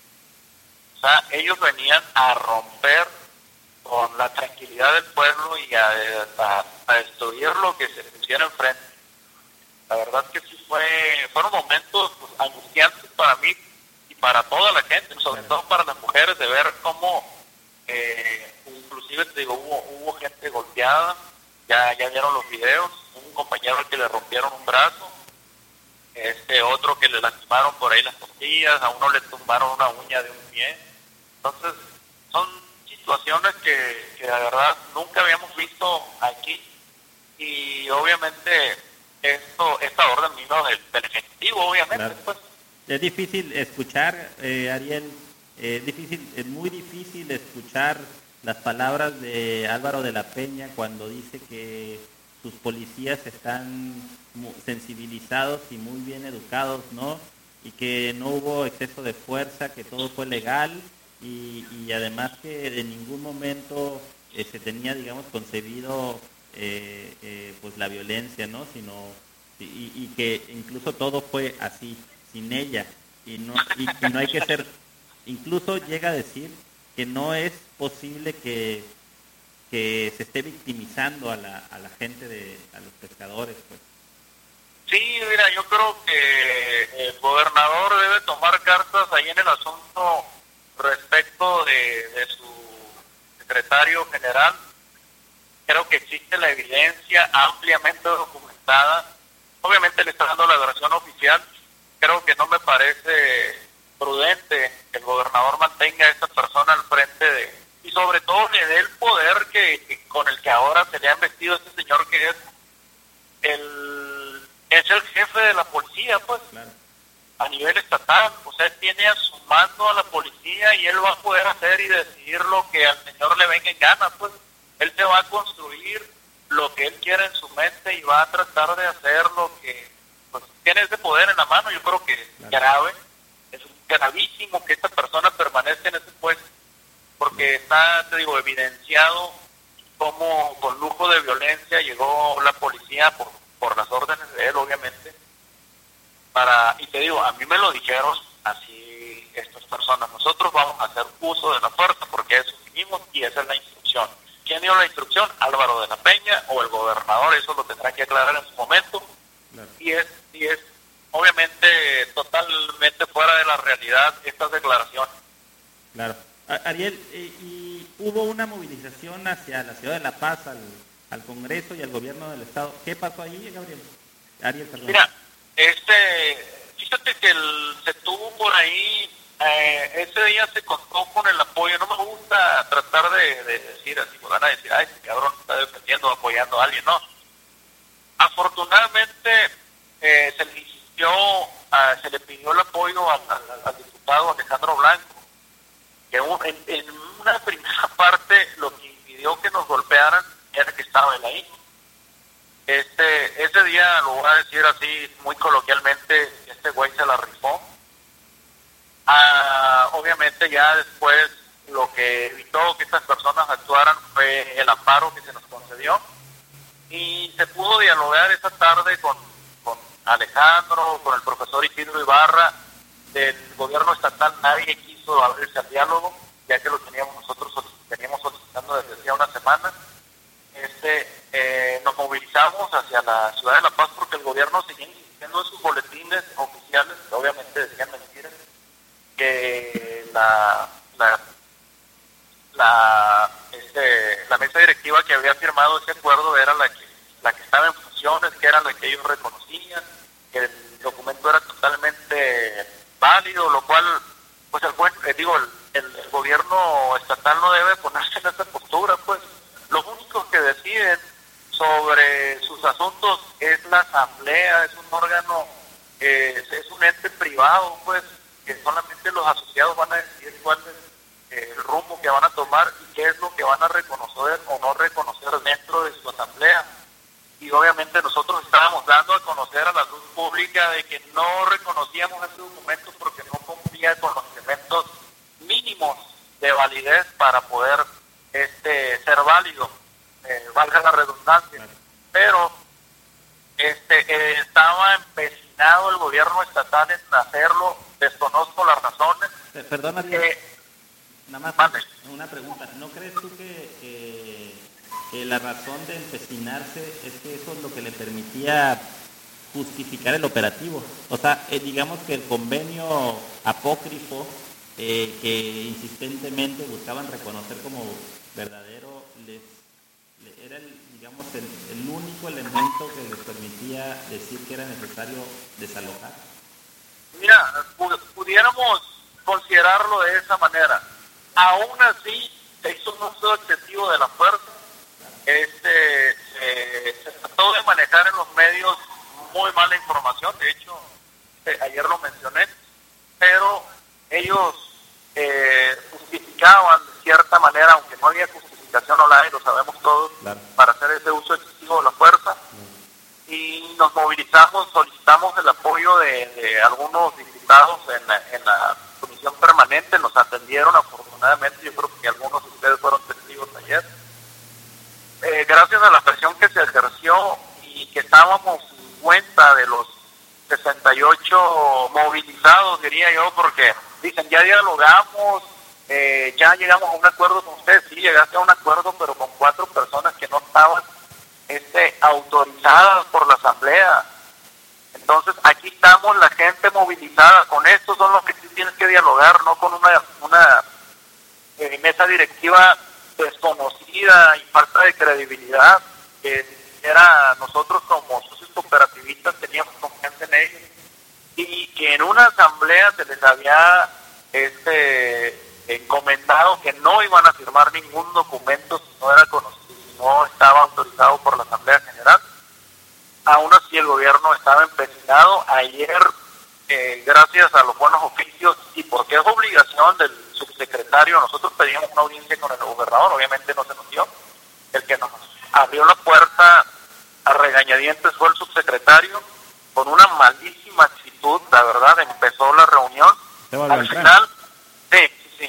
O sea, ellos venían a romper con la tranquilidad del pueblo y a, a, a destruir lo que se pusiera enfrente. La verdad que sí fue, fueron momentos pues, angustiantes para mí y para toda la gente, sobre todo para las mujeres, de ver cómo Eh, inclusive te digo, hubo, hubo gente golpeada, ya, ya vieron los videos, un compañero que le rompieron un brazo, este otro que le lastimaron por ahí las costillas, a uno le tumbaron una uña de un pie. Entonces son situaciones que, que la verdad nunca habíamos visto aquí y obviamente esto esta orden vino del, del Ejecutivo, obviamente. Claro. Pues. Es difícil escuchar, eh, Ariel, es difícil, es muy difícil escuchar las palabras de Álvaro de la Peña cuando dice que sus policías están sensibilizados y muy bien educados, ¿no? Y que no hubo exceso de fuerza, que todo fue legal y, y además que de ningún momento eh, se tenía, digamos, concebido eh, eh, pues la violencia, ¿no? Sino y, y que incluso todo fue así, sin ella y no y, y no hay que ser. Incluso llega a decir que no es posible que, que se esté victimizando a la, a la gente, de a los pescadores. Pues. Sí, mira, yo creo que el gobernador debe tomar cartas ahí en el asunto respecto de, de su secretario general. Creo que existe la evidencia ampliamente documentada. Obviamente le está dando la versión oficial. Creo que no me parece prudente que el gobernador mantenga a esta persona al frente de, y sobre todo le dé el poder que, que con el que ahora se le ha investido a este señor que es el es el jefe de la policía, pues, claro, a nivel estatal. O sea, él tiene a su mando a la policía y él va a poder hacer y decidir lo que al señor le venga en gana, pues. Él se va a construir lo que él quiere en su mente y va a tratar de hacer lo que, pues, tiene ese poder en la mano. Yo creo que es claro, grave. Es gravísimo que esta persona permanezca en ese puesto, porque está, te digo, evidenciado cómo con lujo de violencia llegó la policía por, por las órdenes de él, obviamente, para, y te digo, a mí me lo dijeron así estas personas, nosotros vamos a hacer uso de la fuerza porque eso vinimos y esa es la instrucción. ¿Quién dio la instrucción? Álvaro de la Peña o el gobernador, eso lo tendrá que aclarar en su momento, claro, y es, y es obviamente totalmente fuera de la realidad estas declaraciones. Claro. Ariel, eh, y hubo una movilización hacia la ciudad de La Paz, al, al Congreso y al gobierno del Estado. ¿Qué pasó ahí, Gabriel? Ariel, perdón. Mira, este, fíjate que el, se tuvo por ahí, eh, ese día se contó con el apoyo. No me gusta tratar de, de decir así, me van a decir, ay, este cabrón está defendiendo, apoyando a alguien. No. Afortunadamente, eh, se le Uh, se le pidió el apoyo al, al, al diputado Alejandro Blanco que un, en, en una primera parte lo que impidió que nos golpearan era que estaba él ahí. Este, ese día, lo voy a decir así muy coloquialmente, este güey se la rifó. Ah, obviamente ya después lo que evitó que estas personas actuaran fue el amparo que se nos concedió y se pudo dialogar esa tarde con, con Alejandro, con el profesor Isidro Ibarra del gobierno estatal. Nadie quiso abrirse al diálogo, ya que lo teníamos nosotros teníamos solicitando desde hacía una semana. Este, eh, nos movilizamos hacia la ciudad de La Paz porque el gobierno seguía insistiendo en sus boletines oficiales, que obviamente decían mentiras, que la la la, este, la mesa directiva que había firmado ese acuerdo era la que la que estaba en funciones, que era la que ellos reconocían, que el documento era totalmente válido, lo cual, pues el buen, eh, digo, el, el, el gobierno estatal no debe ponerse en esa postura, pues los únicos que deciden sobre sus asuntos es la asamblea, es un órgano, eh, es un ente privado, pues, que solamente los asociados van a decidir cuál es eh, el rumbo que van a tomar y qué es lo que van a reconocer o no reconocer dentro de su asamblea. Y obviamente nosotros estábamos dando a conocer a la luz pública de que no reconocíamos ese documento porque no cumplía con los elementos mínimos de validez para poder este ser válido, eh, valga la redundancia. Pero este eh, estaba empecinado el gobierno estatal en hacerlo, desconozco las razones. Eh, Perdona, eh, nada más mande. una pregunta. ¿No crees tú que, que, que la razón de empecinarse es que eso es lo que le permitía justificar el operativo? O sea, eh, digamos que el convenio apócrifo eh, que insistentemente buscaban reconocer como verdadero les, les era el, digamos el, el único elemento que les permitía decir que era necesario desalojar. Mira, pudiéramos considerarlo de esa manera. Aún así, se hizo un uso excesivo de la fuerza. Este, eh, se trató de manejar en los medios muy mala información. De hecho, eh, ayer lo mencioné, pero ellos eh, justificaban de cierta manera, aunque no había justificación online, lo sabemos todos, claro, para hacer ese uso excesivo de la fuerza. Y nos movilizamos, solicitamos el apoyo de, de algunos diputados en la, en la comisión permanente, nos atendieron afortunadamente, yo creo que algunos de ustedes fueron testigos ayer. Eh, gracias a la presión que se ejerció y que estábamos cincuenta de los sesenta y ocho movilizados, diría yo, porque dicen, ya dialogamos, eh, ya llegamos a un acuerdo con ustedes. Sí, llegaste a un acuerdo, pero con cuatro personas que no estaban Este, autorizadas por la asamblea. Entonces aquí estamos la gente movilizada, con estos son los que sí tienes que dialogar, no con una una eh, mesa directiva desconocida y falta de credibilidad, que era nosotros como socios cooperativistas teníamos confianza en ellos y que en una asamblea se les había este encomendado que no iban a firmar ningún documento si no era conocido, no estaba autorizado por la Asamblea General. Aún así el gobierno estaba empecinado. Ayer, eh, gracias a los buenos oficios y porque es obligación del subsecretario, nosotros pedíamos una audiencia con el gobernador, obviamente no se nos dio. El que nos abrió la puerta a regañadientes fue el subsecretario, con una malísima actitud, la verdad, empezó la reunión. Al final, sí, sí,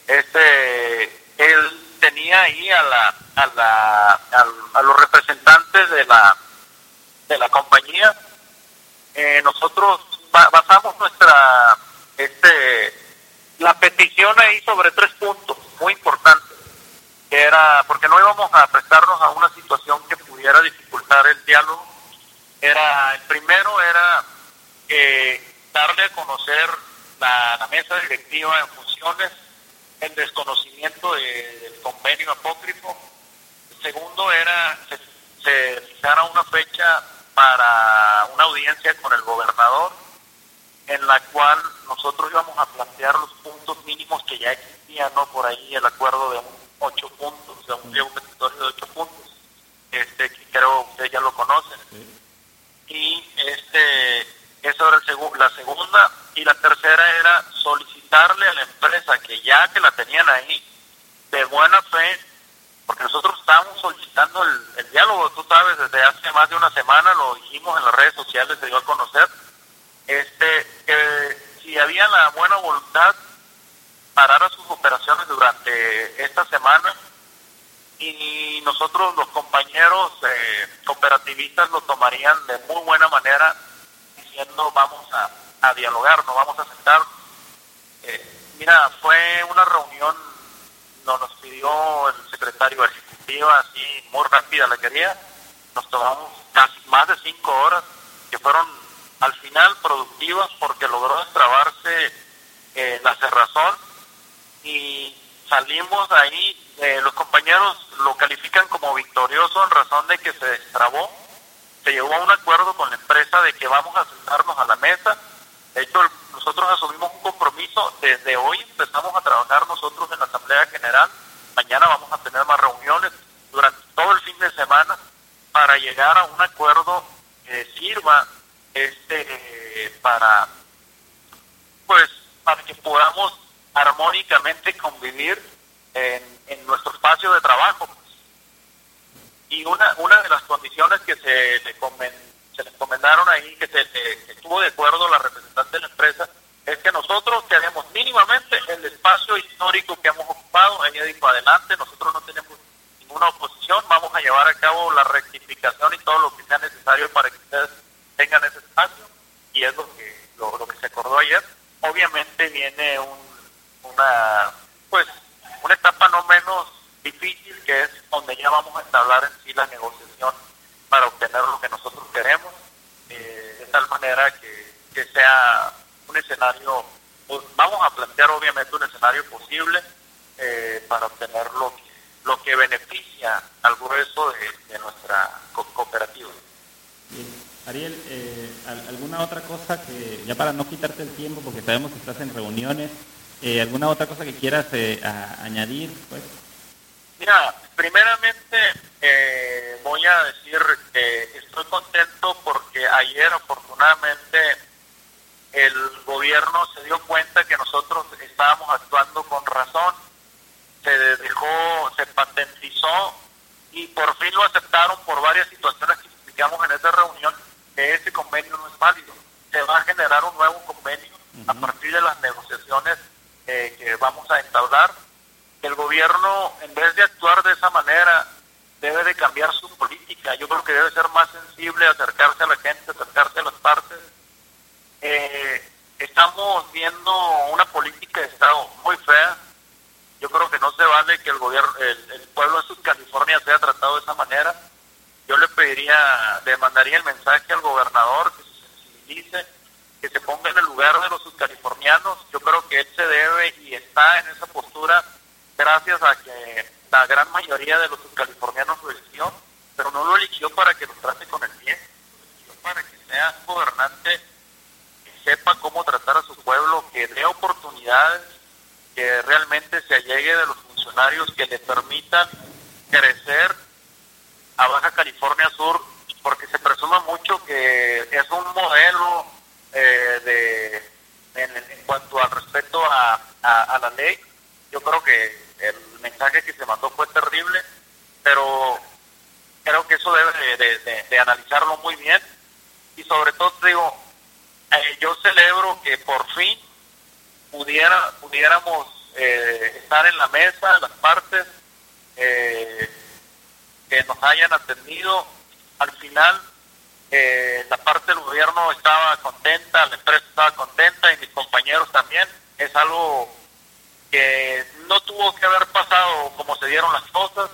este, él tenía ahí a la a la a, a los representantes de la de la compañía. Eh, nosotros ba basamos nuestra este la petición ahí sobre tres puntos muy importantes, que era porque no íbamos a prestarnos a una situación que pudiera dificultar el diálogo. Era el primero era eh, darle a conocer la, la mesa directiva en funciones, el desconocimiento de, del convenio apócrifo. El segundo era que se, se fijara una fecha para una audiencia con el gobernador, en la cual nosotros íbamos a plantear los puntos mínimos que ya existían, ¿no? Por ahí el acuerdo de un ocho puntos, o sea, un pliego petitorio de ocho puntos, este que creo ustedes ya lo conocen. Sí. Y este, eso era el segu la segunda, y la tercera era solicitar solicitarle a la empresa que ya que la tenían ahí, de buena fe, porque nosotros estábamos solicitando el, el diálogo, tú sabes, desde hace más de una semana lo dijimos en las redes sociales, se dio a conocer, este, que si había la buena voluntad, parara sus operaciones durante esta semana, y nosotros los compañeros eh, cooperativistas lo tomarían de muy buena manera, diciendo vamos a, a dialogar, nos vamos a sentar. Eh, mira, fue una reunión, nos, nos pidió el secretario ejecutivo, así muy rápida la quería, nos tomamos casi más de cinco horas, que fueron al final productivas porque logró destrabarse eh, la cerrazón y salimos de ahí. Eh, los compañeros lo califican como victorioso en razón de que se destrabó, se llegó a un acuerdo con la empresa de que vamos a sentarnos a la mesa. De hecho, nosotros asumimos un compromiso, desde hoy empezamos a trabajar nosotros en la Asamblea General, mañana vamos a tener más reuniones durante todo el fin de semana para llegar a un acuerdo que sirva este eh, para pues para que podamos armónicamente convivir en, en nuestro espacio de trabajo. Y una una de las condiciones que se le, comen, se le encomendaron ahí, que se le, que estuvo de acuerdo la representante de la empresa, es que nosotros queremos mínimamente el espacio histórico que hemos ocupado. Ella dijo, adelante, nosotros no tenemos ninguna oposición, vamos a llevar a cabo la rectificación y todo lo que sea necesario para que ustedes tengan ese espacio, y es lo que lo, lo que se acordó ayer. Obviamente viene un, una pues una etapa no menos difícil, que es donde ya vamos a entablar en sí la negociación para obtener lo que nosotros queremos, eh, de tal manera que, que sea un escenario, pues vamos a plantear obviamente un escenario posible eh, para obtener lo que, lo que beneficia al grueso de, de nuestra co- cooperativa. Bien. Ariel, eh, ¿alguna otra cosa que, ya para no quitarte el tiempo, porque sabemos que estás en reuniones, eh, alguna otra cosa que quieras eh, a, añadir? Pues? Mira, primeramente eh, voy a decir que estoy contento porque ayer afortunadamente el gobierno se dio cuenta que nosotros estábamos actuando con razón, se dejó, se patentizó y por fin lo aceptaron por varias situaciones que explicamos en esa reunión, que ese convenio no es válido. Se va a generar un nuevo convenio uh-huh. a partir de las negociaciones eh, que vamos a entablar. El gobierno, en vez de actuar de esa manera, debe de cambiar su política. Yo creo que debe ser más sensible, acercarse a la gente, acercarse a las partes. Eh, estamos viendo una política de Estado muy fea. Yo creo que no se vale que el gobierno, el, el pueblo de Subcalifornia sea tratado de esa manera. Yo le pediría, le mandaría el mensaje al gobernador que se sensibilice, que se ponga en el lugar de los subcalifornianos. Yo creo que él se debe y está en esa postura gracias a que la gran mayoría de los subcalifornianos lo eligió, pero no lo eligió para que lo trate con el bien, lo eligió para que sea un gobernante que sepa cómo tratar a su pueblo, que dé oportunidades, que realmente se allegue de los funcionarios que le permitan crecer a Baja California Sur, porque se presume mucho que es un modelo eh, de en, en cuanto al respeto a, a, a la ley. Yo creo que el mensaje que se mandó fue terrible, pero creo que eso debe de, de, de, de analizarlo muy bien, y sobre todo te digo, eh, yo celebro que por fin pudiera pudiéramos eh, estar en la mesa, las partes eh, que nos hayan atendido. Al final eh, la parte del gobierno estaba contenta, la empresa estaba contenta y mis compañeros también. Es algo que no tuvo que haber pasado como se dieron las cosas,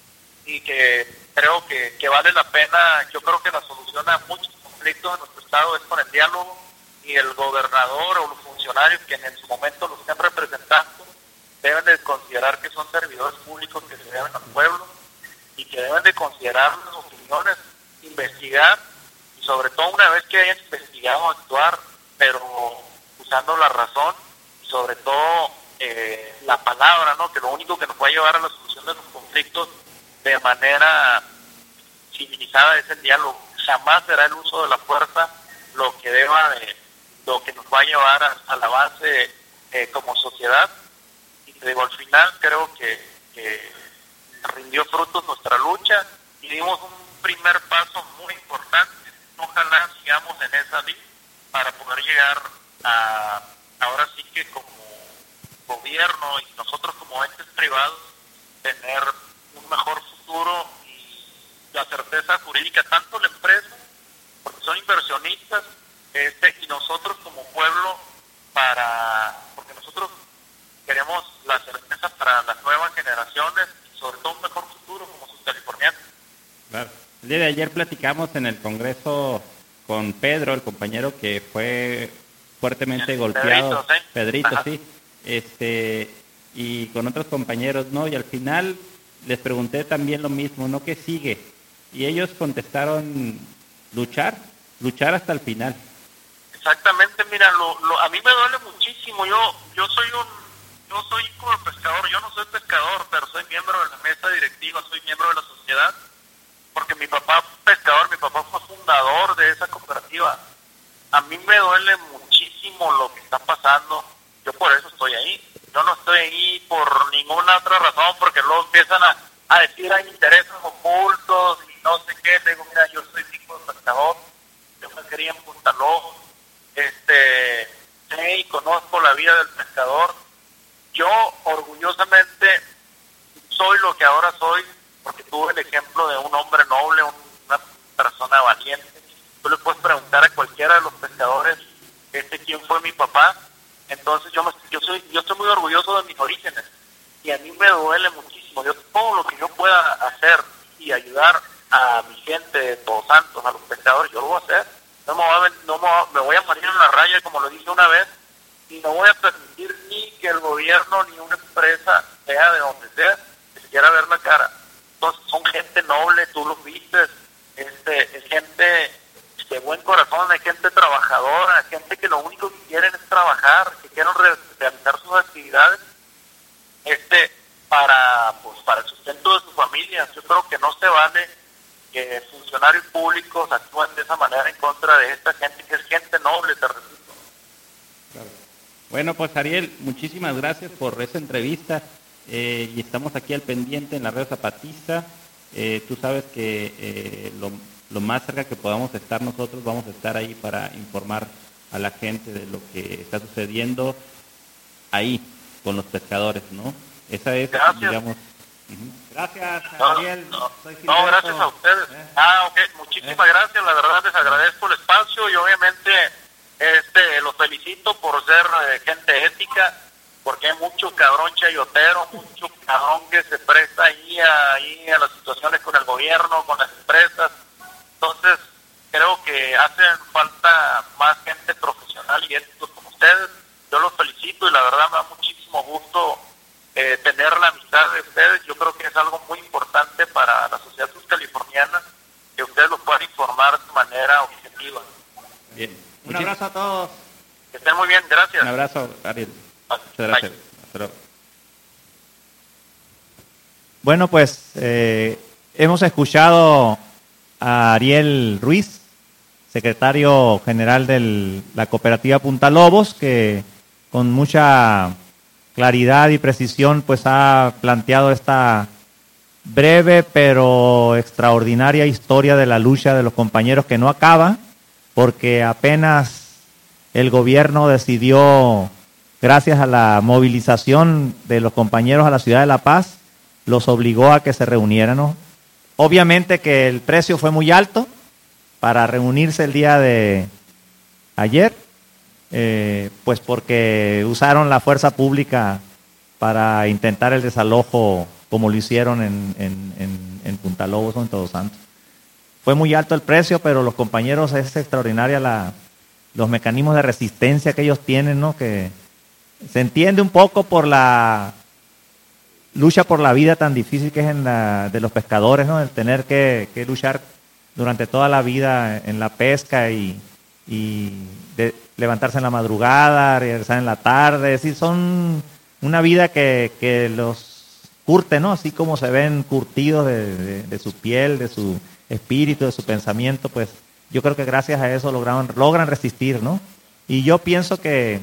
y que creo que, que vale la pena. Yo creo que la solución a muchos conflictos en nuestro estado es con el diálogo, y el gobernador o los funcionarios que en su momento los estén representando deben de considerar que son servidores públicos que se deben al pueblo, y que deben de considerar las opiniones, investigar, y sobre todo una vez que hayan investigado, actuar, pero usando la razón y sobre todo eh, la palabra, ¿no? Que lo único que nos va a llevar a la solución de los conflictos de manera civilizada es el diálogo. Jamás será el uso de la fuerza lo que deba de, lo que nos va a llevar a, a la base eh, como sociedad. Y te digo, al final creo que, que rindió frutos nuestra lucha y dimos un primer paso muy importante. Ojalá sigamos en esa vía para poder llegar a, ahora sí que como gobierno y nosotros como entes privados, tener un mejor futuro y la certeza jurídica, tanto la empresa, porque son inversionistas, este, y nosotros como pueblo, para porque nosotros queremos la certeza para las nuevas generaciones y sobre todo un mejor futuro como sus californianos. Claro. El día de ayer platicamos en el Congreso con Pedro, el compañero que fue fuertemente golpeado, Pedrito, ¿sí? Pedrito, Ajá. sí, este, y con otros compañeros, ¿no? Y al final les pregunté también lo mismo, ¿no? ¿Qué sigue? Y ellos contestaron, luchar, luchar hasta el final. Exactamente, mira, lo, lo, a mí me duele muchísimo. Yo yo soy un, yo soy como pescador. Yo no soy pescador, pero soy miembro de la mesa directiva, soy miembro de la sociedad, porque mi papá fue pescador, mi papá fue fundador de esa cooperativa. A mí me duele muchísimo lo que está pasando. Yo por eso estoy ahí. Yo no estoy ahí por ninguna otra razón, porque luego empiezan a, a decir hay intereses ocultos y no sé qué. Le digo, mira, yo soy hijo de pescador, yo me crié en Punta Lobos, este, sé y conozco la vida del pescador. Yo orgullosamente soy lo que ahora soy, porque tuve el ejemplo de un hombre noble, un, una persona valiente. Tú le puedes preguntar a cualquiera de los pescadores, este, quién fue mi papá. Entonces yo me, yo soy yo estoy muy orgulloso de mis orígenes y a mí me duele muchísimo. Yo todo lo que yo pueda hacer y ayudar a mi gente de Todos Santos, a los pescadores, yo lo voy a hacer. No me voy a, no me, voy a, me voy a morir en la raya, como lo dije una vez, y no voy a permitir ni que el gobierno ni una empresa, sea de donde sea, que se quiera ver la cara. Entonces son gente noble, tú los viste, este, es gente de buen corazón, hay gente trabajadora, gente que lo único que quieren es trabajar, que quieren re- realizar sus actividades este para pues para el sustento de sus familias. Yo creo que no se vale que funcionarios públicos actúen de esa manera en contra de esta gente que es gente noble, te repito. Claro. Bueno, pues Ariel, muchísimas gracias por esa entrevista eh, y estamos aquí al pendiente en la red Zapatista. Eh, tú sabes que eh, lo, lo más cerca que podamos estar nosotros, vamos a estar ahí para informar a la gente de lo que está sucediendo ahí con los pescadores, ¿no? Esa es, Gracias. digamos... Uh-huh. Gracias, No, Ariel. no, Soy no, Gilberto. gracias a ustedes. Eh. Ah, ok, muchísimas gracias, la verdad les agradezco el espacio y obviamente este los felicito por ser eh, gente ética, porque hay mucho cabrón chayotero, mucho cabrón que se presta ahí a, ahí a las situaciones con el gobierno, con las empresas. Entonces, creo que hacen falta más gente profesional y éticos como ustedes. Yo los felicito y la verdad me da muchísimo gusto eh, tener la amistad de ustedes. Yo creo que es algo muy importante para la sociedad californiana que ustedes los puedan informar de manera objetiva. Bien. Un abrazo a todos. Que estén muy bien, gracias. Un abrazo, Ariel. Muchas Bye. gracias. Hasta luego. Bueno, pues eh, hemos escuchado a Ariel Ruiz, secretario general de la cooperativa Punta Lobos, que con mucha claridad y precisión pues ha planteado esta breve pero extraordinaria historia de la lucha de los compañeros que no acaba, porque apenas el gobierno decidió, gracias a la movilización de los compañeros a la ciudad de La Paz, los obligó a que se reunieran, ¿no? Obviamente que el precio fue muy alto para reunirse el día de ayer, eh, pues porque usaron la fuerza pública para intentar el desalojo como lo hicieron en, en, en, en Punta Lobos o en Todos Santos. Fue muy alto el precio, pero los compañeros, es extraordinaria la, los mecanismos de resistencia que ellos tienen, ¿no? Que se entiende un poco por la lucha por la vida tan difícil que es en la, de los pescadores, ¿no? El tener que, que luchar durante toda la vida en la pesca y, y de levantarse en la madrugada, regresar en la tarde, es decir, son una vida que, que los curte, ¿no? Así como se ven curtidos de, de, de su piel, de su espíritu, de su pensamiento, pues yo creo que gracias a eso lograron, logran resistir, ¿no? Y yo pienso que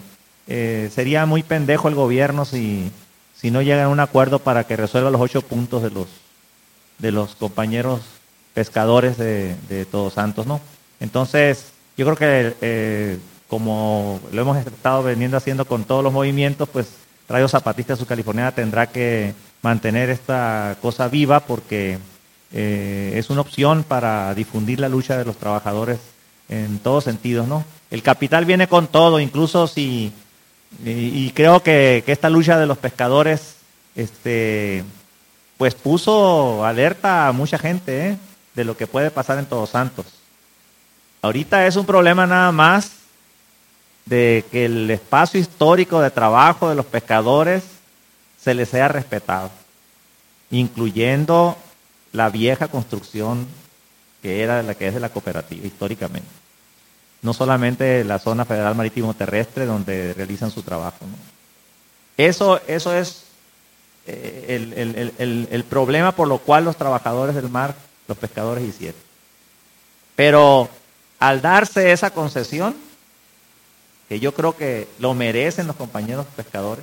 eh, sería muy pendejo el gobierno si, si no llega a un acuerdo para que resuelva los ocho puntos de los, de los compañeros pescadores de, de Todos Santos, ¿no? Entonces, yo creo que eh, como lo hemos estado veniendo haciendo con todos los movimientos, pues Radio Zapatista Subcaliforniana tendrá que mantener esta cosa viva porque eh, es una opción para difundir la lucha de los trabajadores en todos sentidos, ¿no? El capital viene con todo, incluso si, y, y creo que, que esta lucha de los pescadores, este, pues puso alerta a mucha gente, ¿eh? De lo que puede pasar en Todos Santos. Ahorita es un problema nada más de que el espacio histórico de trabajo de los pescadores se les sea respetado, incluyendo la vieja construcción que era la que es de la cooperativa históricamente. No solamente la zona federal marítimo terrestre donde realizan su trabajo, ¿no? Eso, eso es eh, el, el, el, el problema por lo cual los trabajadores del mar, los pescadores hicieron. Pero al darse esa concesión, que yo creo que lo merecen los compañeros pescadores,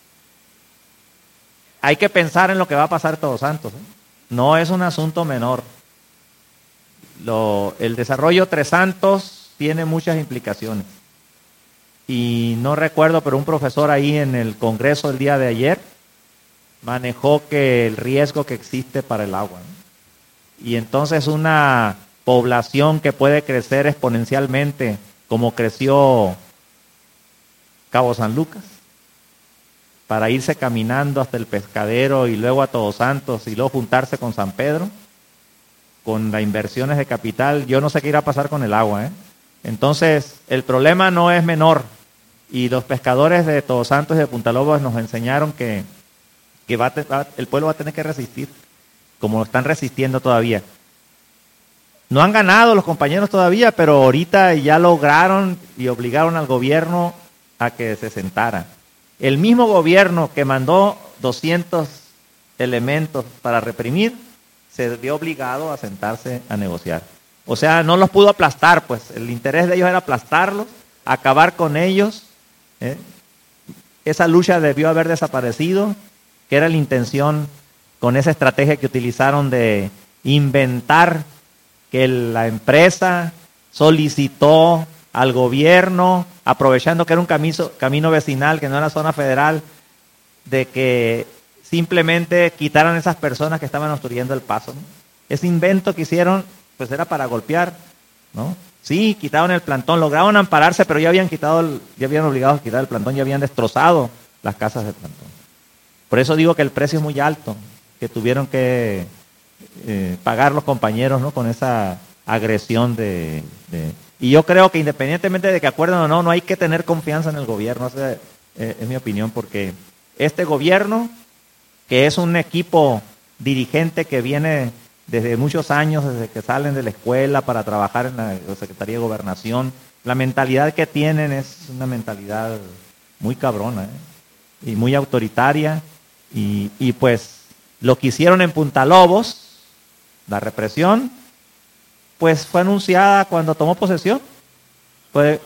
hay que pensar en lo que va a pasar en Todos Santos, ¿eh? No es un asunto menor. Lo, el desarrollo Tres Santos tiene muchas implicaciones. Y no recuerdo, pero un profesor ahí en el Congreso el día de ayer manejó que el riesgo que existe para el agua, ¿no? Y entonces una población que puede crecer exponencialmente como creció Cabo San Lucas, para irse caminando hasta el pescadero y luego a Todos Santos y luego juntarse con San Pedro, con las inversiones de capital, yo no sé qué irá a pasar con el agua, ¿eh? Entonces, el problema no es menor, y los pescadores de Todos Santos y de Punta Lobos nos enseñaron que, que va, va, el pueblo va a tener que resistir, como lo están resistiendo todavía. No han ganado los compañeros todavía, pero ahorita ya lograron y obligaron al gobierno a que se sentara. El mismo gobierno que mandó doscientos elementos para reprimir, se vio obligado a sentarse a negociar. O sea, no los pudo aplastar, pues el interés de ellos era aplastarlos, acabar con ellos. ¿eh? Esa lucha debió haber desaparecido, que era la intención con esa estrategia que utilizaron de inventar que la empresa solicitó al gobierno, aprovechando que era un camino, camino vecinal, que no era zona federal, de que simplemente quitaran esas personas que estaban obstruyendo el paso, ¿no? Ese invento que hicieron, pues era para golpear, ¿no? Sí, quitaron el plantón, lograron ampararse, pero ya habían quitado, el, ya habían obligado a quitar el plantón, ya habían destrozado las casas del plantón. Por eso digo que el precio es muy alto, que tuvieron que eh, pagar los compañeros, ¿no? Con esa agresión de, de... Y yo creo que independientemente de que acuerden o no, no hay que tener confianza en el gobierno, esa es, eh, es mi opinión, porque este gobierno, que es un equipo dirigente que viene desde muchos años, desde que salen de la escuela para trabajar en la Secretaría de Gobernación, la mentalidad que tienen es una mentalidad muy cabrona, ¿eh? Y muy autoritaria, y, y pues lo que hicieron en Punta Lobos, la represión, pues fue anunciada cuando tomó posesión. Pues,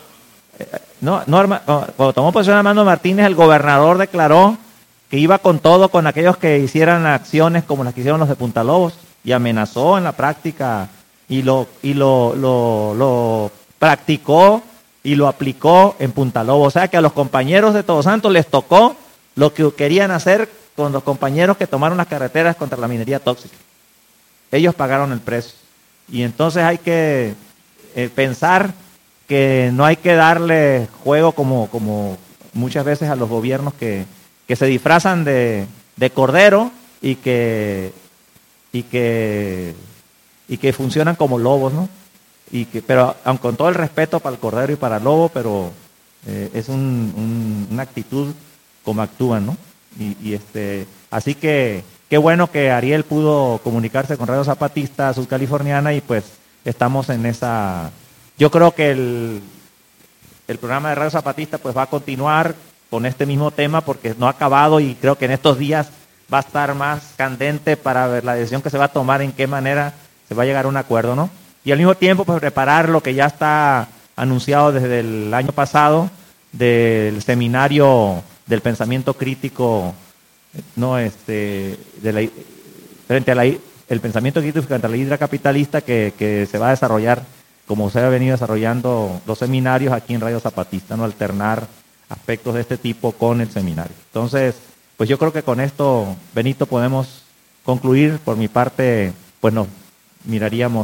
no, no, cuando tomó posesión Armando Martínez, el gobernador declaró que iba con todo con aquellos que hicieran acciones como las que hicieron los de Punta Lobos, y amenazó en la práctica y lo, y lo, lo, lo practicó y lo aplicó en Punta Lobos. O sea que a los compañeros de Todos Santos les tocó lo que querían hacer con los compañeros que tomaron las carreteras contra la minería tóxica. Ellos pagaron el precio. Y entonces hay que eh, pensar que no hay que darle juego como, como muchas veces a los gobiernos que, que se disfrazan de, de cordero y que, y, que, y que funcionan como lobos, ¿no? Y que, pero aunque con todo el respeto para el cordero y para el lobo, pero eh, es un, un, una actitud como actúan, ¿no? Y, y este, así que qué bueno que Ariel pudo comunicarse con Radio Zapatista Subcaliforniana y pues estamos en esa... Yo creo que el, el programa de Radio Zapatista pues va a continuar con este mismo tema porque no ha acabado y creo que en estos días va a estar más candente para ver la decisión que se va a tomar, en qué manera se va a llegar a un acuerdo, ¿no? Y al mismo tiempo pues preparar lo que ya está anunciado desde el año pasado, del seminario del pensamiento crítico, no, este, de la, frente a la, el pensamiento crítico frente a la hidra capitalista que, que se va a desarrollar, como se ha venido desarrollando los seminarios aquí en Radio Zapatista, no alternar aspectos de este tipo con el seminario. Entonces, pues yo creo que con esto, Benito, podemos concluir. Por mi parte, pues nos miraríamos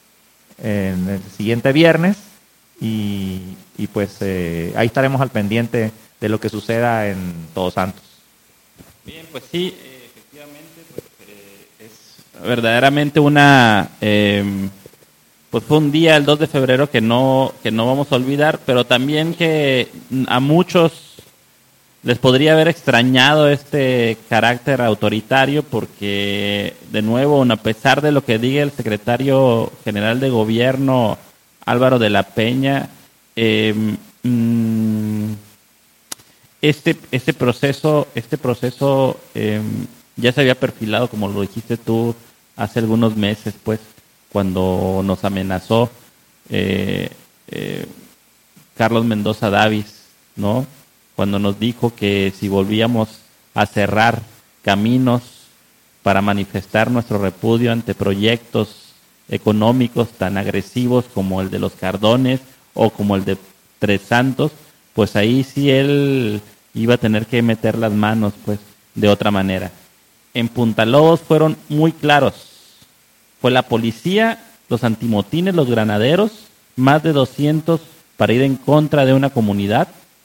en el siguiente viernes y, y pues eh, ahí estaremos al pendiente de lo que suceda en Todos Santos. Bien, pues sí, eh, efectivamente, pues, eh, es verdaderamente una... Eh, pues fue un día, el dos de febrero, que no, que no vamos a olvidar, pero también que a muchos les podría haber extrañado este carácter autoritario porque, de nuevo, a pesar de lo que diga el secretario general de Gobierno, Álvaro de la Peña, eh, mmm, este, este proceso, este proceso eh, ya se había perfilado, como lo dijiste tú, hace algunos meses, pues, cuando nos amenazó eh, eh, Carlos Mendoza Davis, ¿no? Cuando nos dijo que si volvíamos a cerrar caminos para manifestar nuestro repudio ante proyectos económicos tan agresivos como el de los Cardones o como el de Tres Santos, pues ahí sí él iba a tener que meter las manos, pues, de otra manera. En Punta Lobos fueron muy claros. Fue la policía, los antimotines, los granaderos, más de doscientos para ir en contra de una comunidad.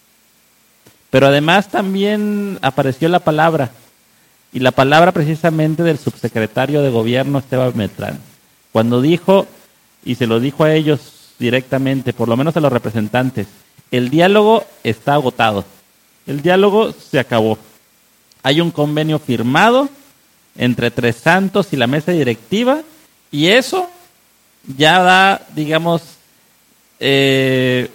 Pero además también apareció la palabra, y la palabra precisamente del subsecretario de Gobierno, Esteban Beltrán, cuando dijo, y se lo dijo a ellos directamente, por lo menos a los representantes, el diálogo está agotado, el diálogo se acabó. Hay un convenio firmado entre Tres Santos y la mesa directiva, y eso ya da, digamos, eh,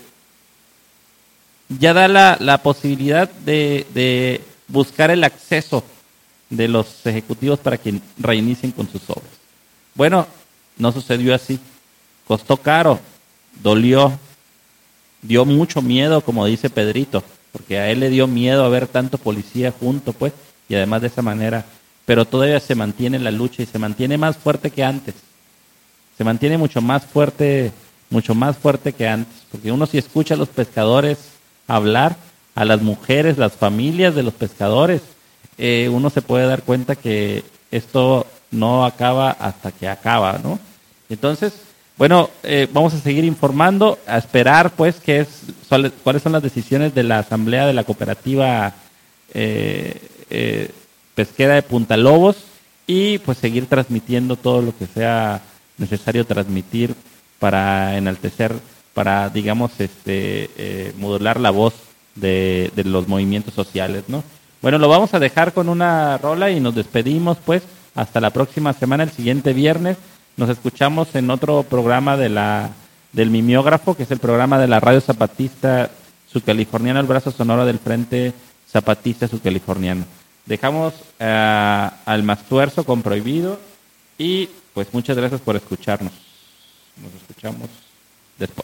ya da la, la posibilidad de, de buscar el acceso de los ejecutivos para que reinicien con sus obras. Bueno, no sucedió así. Costó caro, dolió, dio mucho miedo, como dice Pedrito, porque a él le dio miedo a ver tanto policía junto, pues, y además de esa manera, pero todavía se mantiene la lucha y se mantiene más fuerte que antes. Se mantiene mucho más fuerte, mucho más fuerte que antes, porque uno si escucha a los pescadores hablar, a las mujeres, las familias de los pescadores, eh, uno se puede dar cuenta que esto no acaba hasta que acaba, ¿no? Entonces, bueno, eh, vamos a seguir informando, a esperar, pues, qué es, cuáles son las decisiones de la Asamblea de la Cooperativa eh, eh, Pesquera de Punta Lobos y, pues, seguir transmitiendo todo lo que sea necesario transmitir para enaltecer, para, digamos, este, eh, modular la voz de, de los movimientos sociales, ¿no? Bueno, lo vamos a dejar con una rola y nos despedimos, pues, hasta la próxima semana, el siguiente viernes. Nos escuchamos en otro programa de la del Mimeógrafo, que es el programa de la Radio Zapatista Sudcaliforniana, el brazo sonoro del Frente Zapatista Sudcaliforniano. Dejamos uh, al Mastuerzo con Prohibido y, pues, muchas gracias por escucharnos. Nos escuchamos después.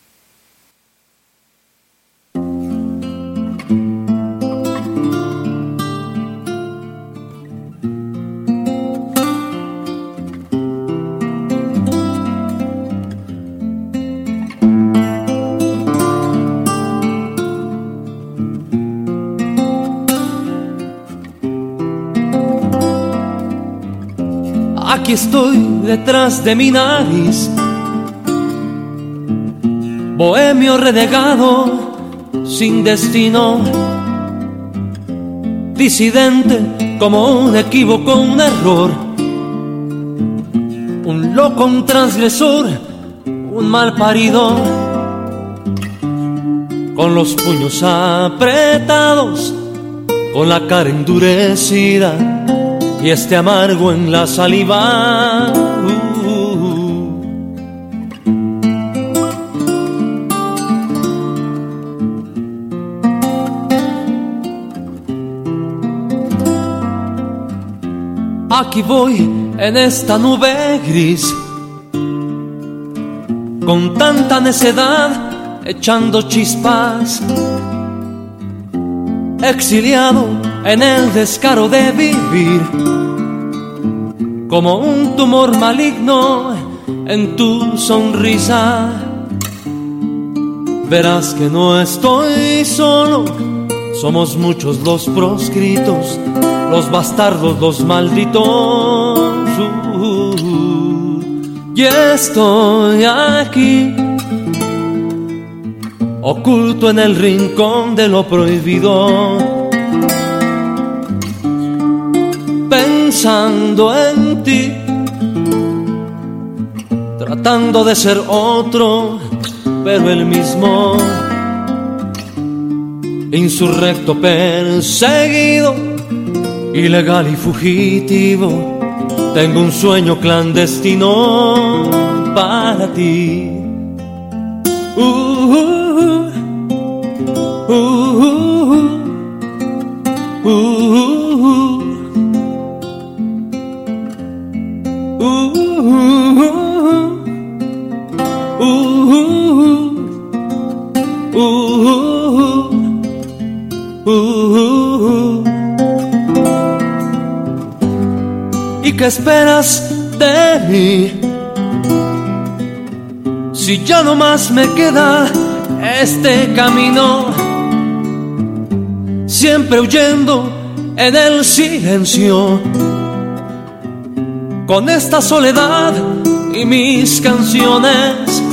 Aquí estoy detrás de mi nariz, bohemio renegado, sin destino, disidente como un equívoco, un error, un loco, un transgresor, un mal parido, con los puños apretados, con la cara endurecida y este amargo en la saliva. Uh, Aquí voy en esta nube gris, con tanta necedad echando chispas, exiliado en el descaro de vivir, como un tumor maligno en tu sonrisa. Verás que no estoy solo, somos muchos los proscritos, los bastardos, los malditos. Uh, y estoy aquí, oculto en el rincón de lo prohibido, pensando en ti, tratando de ser otro, pero el mismo, insurrecto, perseguido, ilegal y fugitivo. Tengo un sueño clandestino para ti. Uh, uh, uh, uh, uh, uh, ¿Y qué esperas de mí? Si ya no más me queda este camino, siempre huyendo en el silencio, con esta soledad y mis canciones,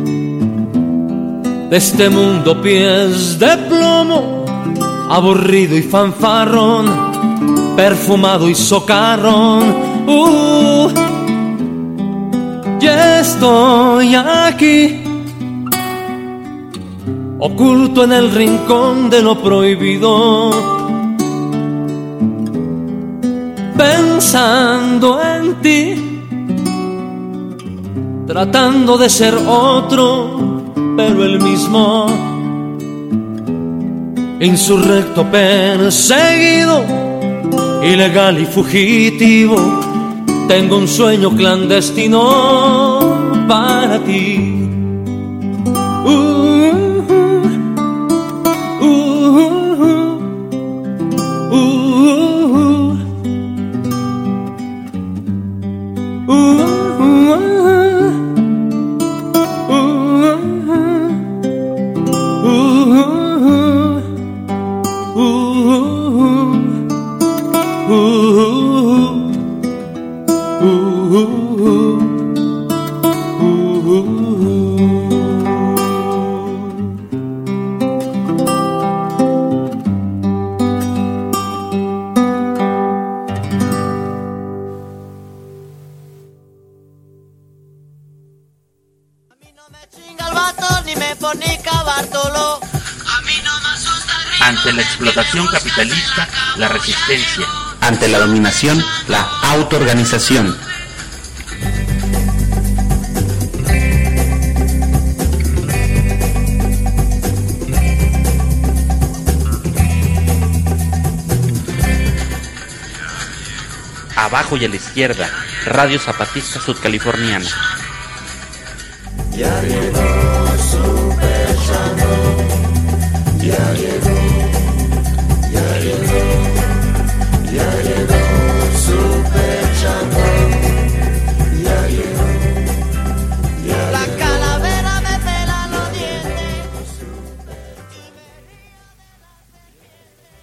de este mundo pies de plomo, aburrido y fanfarrón, perfumado y socarrón. Uh, ya estoy aquí, oculto en el rincón de lo prohibido, pensando en ti, tratando de ser otro, pero el mismo, insurrecto, perseguido, ilegal y fugitivo. Tengo un sueño clandestino para ti. Uh, uh, uh, uh, uh, Ante la explotación capitalista, la resistencia. Ante la dominación, la autoorganización. Abajo y a la izquierda, Radio Zapatista Sudcaliforniana. Ya llegó.